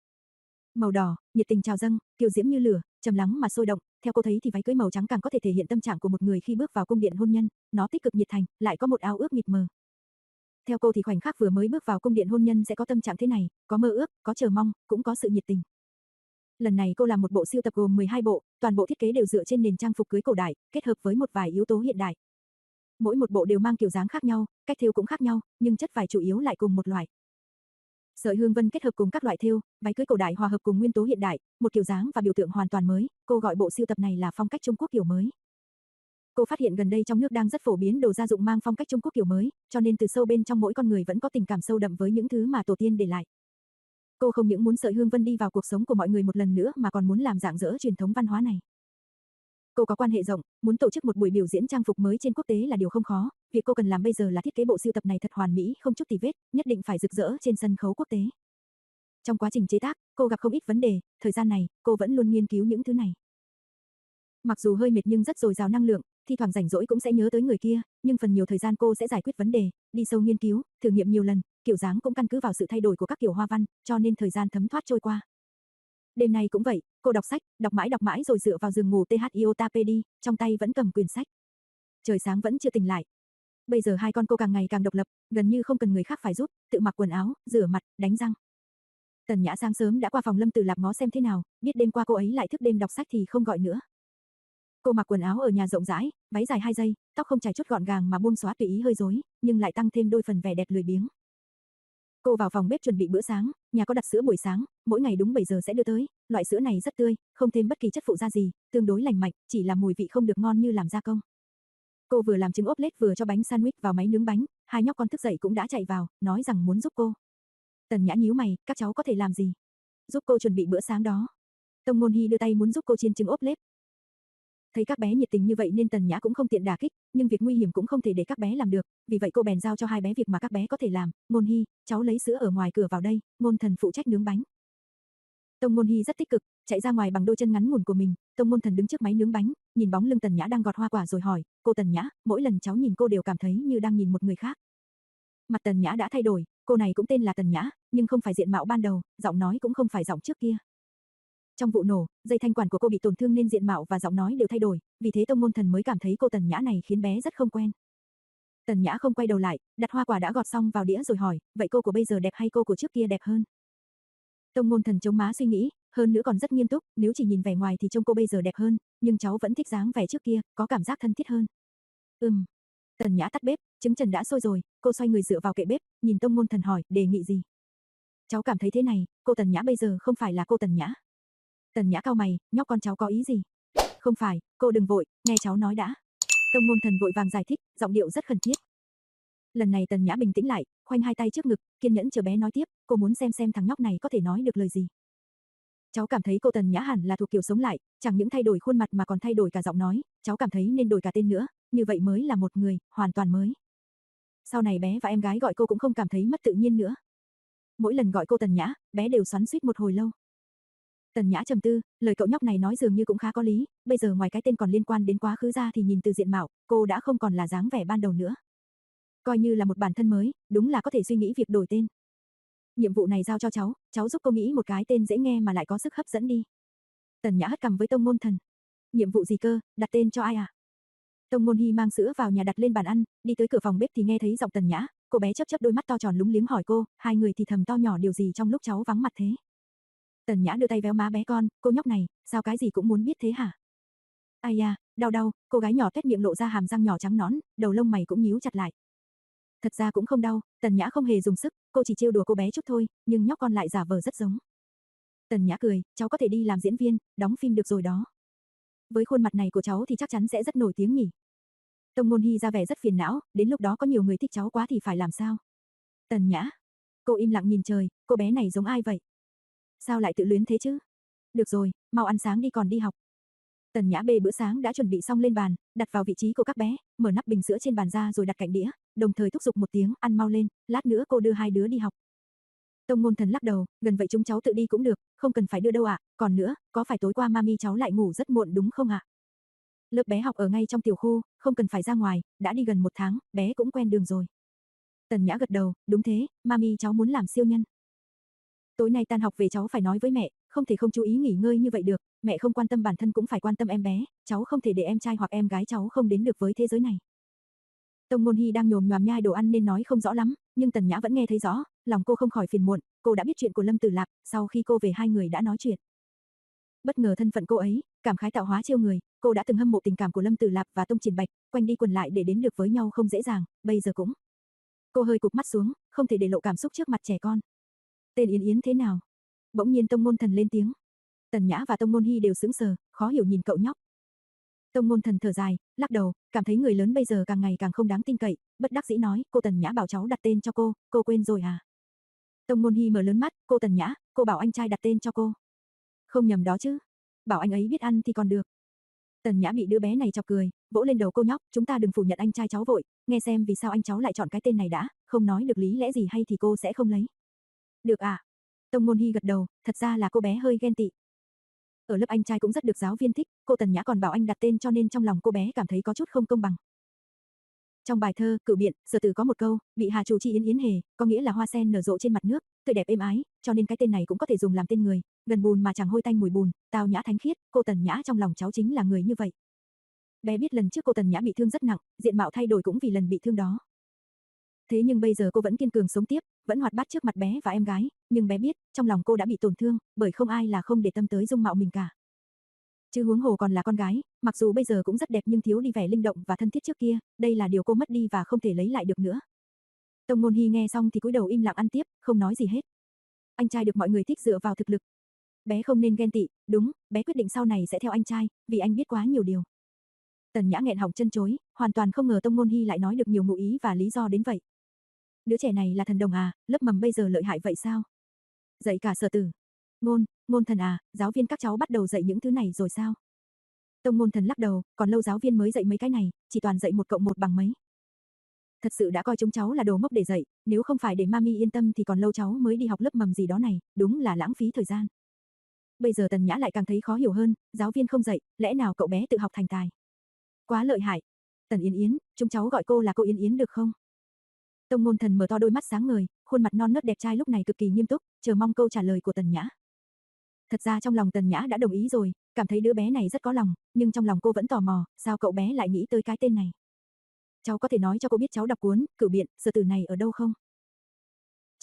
Màu đỏ, nhiệt tình trào dâng, kiều diễm như lửa, trầm lắng mà sôi động, theo cô thấy thì váy cưới màu trắng càng có thể thể hiện tâm trạng của một người khi bước vào cung điện hôn nhân, nó tích cực nhiệt thành, lại có một ao ước mịt mờ. Theo cô thì khoảnh khắc vừa mới bước vào cung điện hôn nhân sẽ có tâm trạng thế này, có mơ ước, có chờ mong, cũng có sự nhiệt tình. Lần này cô làm một bộ sưu tập gồm mười hai bộ, toàn bộ thiết kế đều dựa trên nền trang phục cưới cổ đại, kết hợp với một vài yếu tố hiện đại. Mỗi một bộ đều mang kiểu dáng khác nhau, cách thêu cũng khác nhau, nhưng chất vải chủ yếu lại cùng một loại. Sợi hương vân kết hợp cùng các loại thêu, váy cưới cổ đại hòa hợp cùng nguyên tố hiện đại, một kiểu dáng và biểu tượng hoàn toàn mới, cô gọi bộ sưu tập này là phong cách Trung Quốc kiểu mới. Cô phát hiện gần đây trong nước đang rất phổ biến đồ gia dụng mang phong cách Trung Quốc kiểu mới, cho nên từ sâu bên trong mỗi con người vẫn có tình cảm sâu đậm với những thứ mà tổ tiên để lại. Cô không những muốn sợi hương vân đi vào cuộc sống của mọi người một lần nữa mà còn muốn làm rạng rỡ truyền thống văn hóa này. Cô có quan hệ rộng, muốn tổ chức một buổi biểu diễn trang phục mới trên quốc tế là điều không khó, việc cô cần làm bây giờ là thiết kế bộ sưu tập này thật hoàn mỹ, không chút tì vết, nhất định phải rực rỡ trên sân khấu quốc tế. Trong quá trình chế tác, cô gặp không ít vấn đề, thời gian này, cô vẫn luôn nghiên cứu những thứ này. Mặc dù hơi mệt nhưng rất dồi dào năng lượng, thi thoảng rảnh rỗi cũng sẽ nhớ tới người kia, nhưng phần nhiều thời gian cô sẽ giải quyết vấn đề, đi sâu nghiên cứu, thử nghiệm nhiều lần, kiểu dáng cũng căn cứ vào sự thay đổi của các kiểu hoa văn, cho nên thời gian thấm thoát trôi qua. Đêm nay cũng vậy, cô đọc sách, đọc mãi đọc mãi rồi dựa vào giường ngủ THIOTAPD, trong tay vẫn cầm quyển sách. Trời sáng vẫn chưa tỉnh lại. Bây giờ hai con cô càng ngày càng độc lập, gần như không cần người khác phải giúp, tự mặc quần áo, rửa mặt, đánh răng. Tần Nhã sáng sớm đã qua phòng Lâm Tử Lạp ngó xem thế nào, biết đêm qua cô ấy lại thức đêm đọc sách thì không gọi nữa. Cô mặc quần áo ở nhà rộng rãi, váy dài hai dây, tóc không chải chuốt gọn gàng mà buông xóa tùy ý hơi rối, nhưng lại tăng thêm đôi phần vẻ đẹp lười biếng. Cô vào phòng bếp chuẩn bị bữa sáng, nhà có đặt sữa buổi sáng, mỗi ngày đúng bảy giờ sẽ đưa tới, loại sữa này rất tươi, không thêm bất kỳ chất phụ gia gì, tương đối lành mạnh, chỉ là mùi vị không được ngon như làm gia công. Cô vừa làm trứng ốp lết vừa cho bánh sandwich vào máy nướng bánh, hai nhóc con thức dậy cũng đã chạy vào, nói rằng muốn giúp cô. Tần Nhã nhíu mày, các cháu có thể làm gì? Giúp cô chuẩn bị bữa sáng đó. Tông Ngôn Hi đưa tay muốn giúp cô chiên trứng ốp lết. Thấy các bé nhiệt tình như vậy nên Tần Nhã cũng không tiện đả kích, nhưng việc nguy hiểm cũng không thể để các bé làm được, vì vậy cô bèn giao cho hai bé việc mà các bé có thể làm. Ngôn Hi, cháu lấy sữa ở ngoài cửa vào đây, Ngôn Thần phụ trách nướng bánh. Tông Ngôn Hi rất tích cực, chạy ra ngoài bằng đôi chân ngắn ngủn của mình. Tông Ngôn Thần đứng trước máy nướng bánh, nhìn bóng lưng Tần Nhã đang gọt hoa quả rồi hỏi, cô Tần Nhã, mỗi lần cháu nhìn cô đều cảm thấy như đang nhìn một người khác. Mặt Tần Nhã đã thay đổi, cô này cũng tên là Tần Nhã, nhưng không phải diện mạo ban đầu, giọng nói cũng không phải giọng trước kia. Trong vụ nổ, dây thanh quản của cô bị tổn thương nên diện mạo và giọng nói đều thay đổi, vì thế Tông Ngôn Thần mới cảm thấy cô Tần Nhã này khiến bé rất không quen. Tần Nhã không quay đầu lại, đặt hoa quả đã gọt xong vào đĩa rồi hỏi, vậy cô của bây giờ đẹp hay cô của trước kia đẹp hơn? Tông Ngôn Thần chống má suy nghĩ, Hơn nữa còn rất nghiêm túc, nếu chỉ nhìn vẻ ngoài thì trông cô bây giờ đẹp hơn, nhưng cháu vẫn thích dáng vẻ trước kia, có cảm giác thân thiết hơn. Ừm. Tần Nhã tắt bếp, trứng trần đã sôi rồi, cô xoay người dựa vào kệ bếp, nhìn Tông Ngôn Thần hỏi, đề nghị gì? Cháu cảm thấy thế này, cô Tần Nhã bây giờ không phải là cô Tần Nhã. Tần Nhã cau mày, nhóc con cháu có ý gì? Không phải, cô đừng vội, nghe cháu nói đã. Tông Ngôn Thần vội vàng giải thích, giọng điệu rất khẩn thiết. Lần này Tần Nhã bình tĩnh lại, khoanh hai tay trước ngực, kiên nhẫn chờ bé nói tiếp, cô muốn xem xem thằng nhóc này có thể nói được lời gì. Cháu cảm thấy cô Tần Nhã hẳn là thuộc kiểu sống lại, chẳng những thay đổi khuôn mặt mà còn thay đổi cả giọng nói, cháu cảm thấy nên đổi cả tên nữa, như vậy mới là một người, hoàn toàn mới. Sau này bé và em gái gọi cô cũng không cảm thấy mất tự nhiên nữa. Mỗi lần gọi cô Tần Nhã, bé đều xoắn xuýt một hồi lâu. Tần Nhã trầm tư, lời cậu nhóc này nói dường như cũng khá có lý, bây giờ ngoài cái tên còn liên quan đến quá khứ ra thì nhìn từ diện mạo, cô đã không còn là dáng vẻ ban đầu nữa. Coi như là một bản thân mới, đúng là có thể suy nghĩ việc đổi tên. Nhiệm vụ này giao cho cháu, cháu giúp cô nghĩ một cái tên dễ nghe mà lại có sức hấp dẫn đi. Tần Nhã hất cằm với Tông Ngôn Thần. Nhiệm vụ gì cơ, đặt tên cho ai à? Tông Ngôn Hi mang sữa vào nhà đặt lên bàn ăn, đi tới cửa phòng bếp thì nghe thấy giọng Tần Nhã, cô bé chớp chớp đôi mắt to tròn lúng liếng hỏi cô, hai người thì thầm to nhỏ điều gì trong lúc cháu vắng mặt thế? Tần Nhã đưa tay véo má bé con, cô nhóc này, sao cái gì cũng muốn biết thế hả? Ai da, đau đau, cô gái nhỏ tuét miệng lộ ra hàm răng nhỏ trắng nõn, đầu lông mày cũng nhíu chặt lại. Thật ra cũng không đau, Tần Nhã không hề dùng sức, cô chỉ trêu đùa cô bé chút thôi, nhưng nhóc con lại giả vờ rất giống. Tần Nhã cười, cháu có thể đi làm diễn viên, đóng phim được rồi đó. Với khuôn mặt này của cháu thì chắc chắn sẽ rất nổi tiếng nhỉ. Tông Ngôn Hi ra vẻ rất phiền não, đến lúc đó có nhiều người thích cháu quá thì phải làm sao? Tần Nhã. Cô im lặng nhìn trời, cô bé này giống ai vậy? Sao lại tự luyến thế chứ? Được rồi, mau ăn sáng đi còn đi học. Tần Nhã bê bữa sáng đã chuẩn bị xong lên bàn, đặt vào vị trí của các bé, mở nắp bình sữa trên bàn ra rồi đặt cạnh đĩa, đồng thời thúc giục một tiếng, ăn mau lên, lát nữa cô đưa hai đứa đi học. Tông Ngôn Thần lắc đầu, gần vậy chúng cháu tự đi cũng được, không cần phải đưa đâu ạ, còn nữa, có phải tối qua mami cháu lại ngủ rất muộn đúng không ạ? Lớp bé học ở ngay trong tiểu khu, không cần phải ra ngoài, đã đi gần một tháng, bé cũng quen đường rồi. Tần Nhã gật đầu, đúng thế, mami cháu muốn làm siêu nhân. Tối nay tan học về cháu phải nói với mẹ, không thể không chú ý nghỉ ngơi như vậy được, mẹ không quan tâm bản thân cũng phải quan tâm em bé, cháu không thể để em trai hoặc em gái cháu không đến được với thế giới này. Tông Ngôn Hi đang nhồm nhoàm nhai đồ ăn nên nói không rõ lắm, nhưng Tần Nhã vẫn nghe thấy rõ, lòng cô không khỏi phiền muộn, cô đã biết chuyện của Lâm Tử Lạp, sau khi cô về hai người đã nói chuyện. Bất ngờ thân phận cô ấy, cảm khái tạo hóa chiêu người, cô đã từng hâm mộ tình cảm của Lâm Tử Lạp và Tông Triển Bạch, quanh đi quẩn lại để đến được với nhau không dễ dàng, bây giờ cũng. Cô hơi cụp mắt xuống, không thể để lộ cảm xúc trước mặt trẻ con. Tên Yến Yến thế nào? Bỗng nhiên Tông Ngôn Thần lên tiếng. Tần Nhã và Tông Ngôn Hi đều sững sờ, khó hiểu nhìn cậu nhóc. Tông Ngôn Thần thở dài, lắc đầu, cảm thấy người lớn bây giờ càng ngày càng không đáng tin cậy, bất đắc dĩ nói, cô Tần Nhã bảo cháu đặt tên cho cô, cô quên rồi à? Tông Ngôn Hi mở lớn mắt, cô Tần Nhã, cô bảo anh trai đặt tên cho cô. Không nhầm đó chứ, bảo anh ấy biết ăn thì còn được. Tần Nhã bị đứa bé này chọc cười, vỗ lên đầu cô nhóc, chúng ta đừng phủ nhận anh trai cháu vội, nghe xem vì sao anh cháu lại chọn cái tên này đã, không nói được lý lẽ gì hay thì cô sẽ không lấy. Được à? Tông Ngôn Hi gật đầu, thật ra là cô bé hơi ghen tị. Ở lớp anh trai cũng rất được giáo viên thích, cô Tần Nhã còn bảo anh đặt tên cho nên trong lòng cô bé cảm thấy có chút không công bằng. Trong bài thơ, Cửu Biện, Sở Tử có một câu, bị Hà Chủ Chi Yến Yến hề, có nghĩa là hoa sen nở rộ trên mặt nước, tươi đẹp êm ái, cho nên cái tên này cũng có thể dùng làm tên người, gần bùn mà chẳng hôi tanh mùi bùn, tao nhã thánh khiết, cô Tần Nhã trong lòng cháu chính là người như vậy. Bé biết lần trước cô Tần Nhã bị thương rất nặng, diện mạo thay đổi cũng vì lần bị thương đó. Thế nhưng bây giờ cô vẫn kiên cường sống tiếp, vẫn hoạt bát trước mặt bé và em gái, nhưng bé biết, trong lòng cô đã bị tổn thương, bởi không ai là không để tâm tới dung mạo mình cả. Chứ huống hồ còn là con gái, mặc dù bây giờ cũng rất đẹp nhưng thiếu đi vẻ linh động và thân thiết trước kia, đây là điều cô mất đi và không thể lấy lại được nữa. Tông Ngôn Hi nghe xong thì cúi đầu im lặng ăn tiếp, không nói gì hết. Anh trai được mọi người thích dựa vào thực lực. Bé không nên ghen tị, đúng, bé quyết định sau này sẽ theo anh trai, vì anh biết quá nhiều điều. Tần Nhã nghẹn họng chân chối, hoàn toàn không ngờ Tông Ngôn Hi lại nói được nhiều ngụ ý và lý do đến vậy. Đứa trẻ này là thần đồng à, lớp mầm bây giờ lợi hại vậy sao? Dạy cả Sở Tử. Ngôn, Ngôn Thần à, giáo viên các cháu bắt đầu dạy những thứ này rồi sao? Tông Ngôn Thần lắc đầu, còn lâu giáo viên mới dạy mấy cái này, chỉ toàn dạy một cộng một bằng mấy. Thật sự đã coi chúng cháu là đồ ngốc để dạy, nếu không phải để mami yên tâm thì còn lâu cháu mới đi học lớp mầm gì đó này, đúng là lãng phí thời gian. Bây giờ Tần Nhã lại càng thấy khó hiểu hơn, giáo viên không dạy, lẽ nào cậu bé tự học thành tài? Quá lợi hại. Tần Yến Yến, chúng cháu gọi cô là cô Yến Yến được không? Tông Ngôn Thần mở to đôi mắt sáng ngời, khuôn mặt non nớt đẹp trai lúc này cực kỳ nghiêm túc, chờ mong câu trả lời của Tần Nhã. Thật ra trong lòng Tần Nhã đã đồng ý rồi, cảm thấy đứa bé này rất có lòng, nhưng trong lòng cô vẫn tò mò, sao cậu bé lại nghĩ tới cái tên này. Cháu có thể nói cho cô biết cháu đọc cuốn Cửu Biện, Sở Tử này ở đâu không?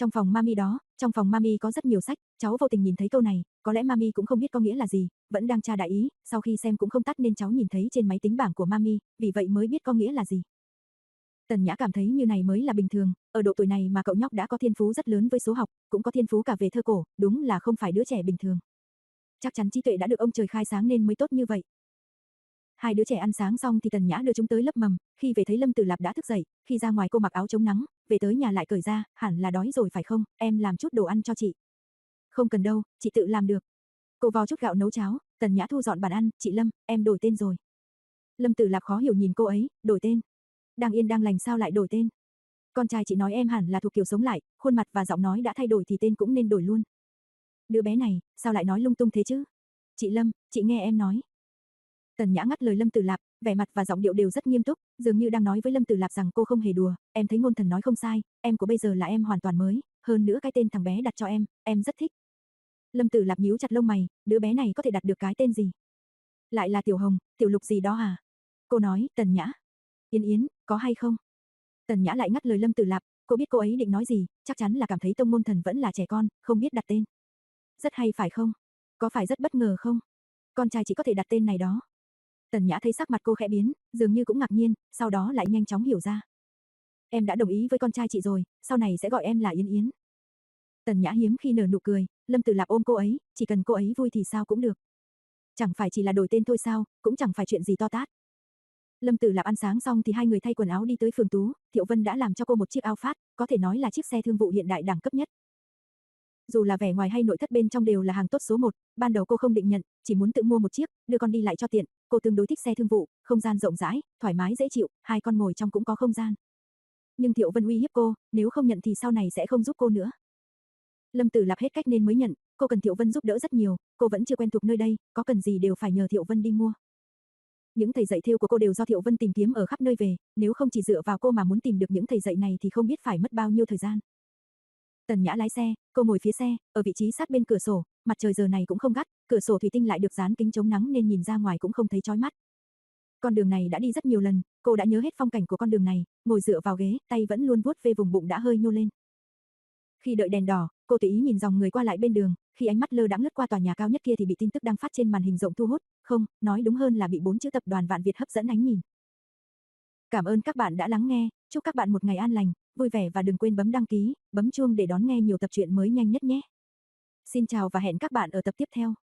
Trong phòng mami đó, trong phòng mami có rất nhiều sách, cháu vô tình nhìn thấy câu này, có lẽ mami cũng không biết có nghĩa là gì, vẫn đang tra đại ý, sau khi xem cũng không tắt nên cháu nhìn thấy trên máy tính bảng của mami, vì vậy mới biết có nghĩa là gì. Tần Nhã cảm thấy như này mới là bình thường, ở độ tuổi này mà cậu nhóc đã có thiên phú rất lớn với số học, cũng có thiên phú cả về thơ cổ, đúng là không phải đứa trẻ bình thường. Chắc chắn trí tuệ đã được ông trời khai sáng nên mới tốt như vậy. Hai đứa trẻ ăn sáng xong thì Tần Nhã đưa chúng tới lớp mầm, khi về thấy Lâm Tử Lạp đã thức dậy, khi ra ngoài cô mặc áo chống nắng, về tới nhà lại cởi ra, hẳn là đói rồi phải không, em làm chút đồ ăn cho chị. Không cần đâu, chị tự làm được. Cô vò chút gạo nấu cháo, Tần Nhã thu dọn bàn ăn, chị Lâm, em đổi tên rồi. Lâm Tử Lạp khó hiểu nhìn cô ấy, đổi tên. Đang yên đang lành sao lại đổi tên? Con trai chị nói em hẳn là thuộc kiểu sống lại, khuôn mặt và giọng nói đã thay đổi thì tên cũng nên đổi luôn. Đứa bé này, sao lại nói lung tung thế chứ? Chị Lâm, chị nghe em nói. Tần Nhã ngắt lời Lâm Tử Lạp, vẻ mặt và giọng điệu đều rất nghiêm túc, dường như đang nói với Lâm Tử Lạp rằng cô không hề đùa, em thấy ngôn thần nói không sai, em của bây giờ là em hoàn toàn mới, hơn nữa cái tên thằng bé đặt cho em, em rất thích. Lâm Tử Lạp nhíu chặt lông mày, đứa bé này có thể đặt được cái tên gì? Lại là Tiểu Hồng, Tiểu Lục gì đó à? Cô nói, Tần Nhã. Yến Yến, có hay không? Tần Nhã lại ngắt lời Lâm Tử Lạp, cô biết cô ấy định nói gì, chắc chắn là cảm thấy tông ngôn thần vẫn là trẻ con, không biết đặt tên. Rất hay phải không? Có phải rất bất ngờ không? Con trai chỉ có thể đặt tên này đó. Tần Nhã thấy sắc mặt cô khẽ biến, dường như cũng ngạc nhiên, sau đó lại nhanh chóng hiểu ra. Em đã đồng ý với con trai chị rồi, sau này sẽ gọi em là Yến Yến. Tần Nhã hiếm khi nở nụ cười, Lâm Tử Lạp ôm cô ấy, chỉ cần cô ấy vui thì sao cũng được. Chẳng phải chỉ là đổi tên thôi sao, cũng chẳng phải chuyện gì to tát. Lâm Tử Lạp ăn sáng xong thì hai người thay quần áo đi tới phường Tú, Thiệu Vân đã làm cho cô một chiếc áo phát, có thể nói là chiếc xe thương vụ hiện đại đẳng cấp nhất. Dù là vẻ ngoài hay nội thất bên trong đều là hàng tốt số một, ban đầu cô không định nhận, chỉ muốn tự mua một chiếc, đưa con đi lại cho tiện, cô tương đối thích xe thương vụ, không gian rộng rãi, thoải mái dễ chịu, hai con ngồi trong cũng có không gian. Nhưng Thiệu Vân uy hiếp cô, nếu không nhận thì sau này sẽ không giúp cô nữa. Lâm Tử Lạp hết cách nên mới nhận, cô cần Thiệu Vân giúp đỡ rất nhiều, cô vẫn chưa quen thuộc nơi đây, có cần gì đều phải nhờ Thiệu Vân đi mua. Những thầy dạy thêu của cô đều do Thiệu Vân tìm kiếm ở khắp nơi về, nếu không chỉ dựa vào cô mà muốn tìm được những thầy dạy này thì không biết phải mất bao nhiêu thời gian. Tần Nhã lái xe, cô ngồi phía xe, ở vị trí sát bên cửa sổ, mặt trời giờ này cũng không gắt, cửa sổ thủy tinh lại được dán kính chống nắng nên nhìn ra ngoài cũng không thấy chói mắt. Con đường này đã đi rất nhiều lần, cô đã nhớ hết phong cảnh của con đường này, ngồi dựa vào ghế, tay vẫn luôn vuốt về vùng bụng đã hơi nhô lên. Khi đợi đèn đỏ, cô tùy ý nhìn dòng người qua lại bên đường, khi ánh mắt lơ đãng lướt qua tòa nhà cao nhất kia thì bị tin tức đang phát trên màn hình rộng thu hút, không, nói đúng hơn là bị bốn chữ tập đoàn Vạn Việt hấp dẫn ánh nhìn. Cảm ơn các bạn đã lắng nghe, chúc các bạn một ngày an lành, vui vẻ và đừng quên bấm đăng ký, bấm chuông để đón nghe nhiều tập truyện mới nhanh nhất nhé. Xin chào và hẹn các bạn ở tập tiếp theo.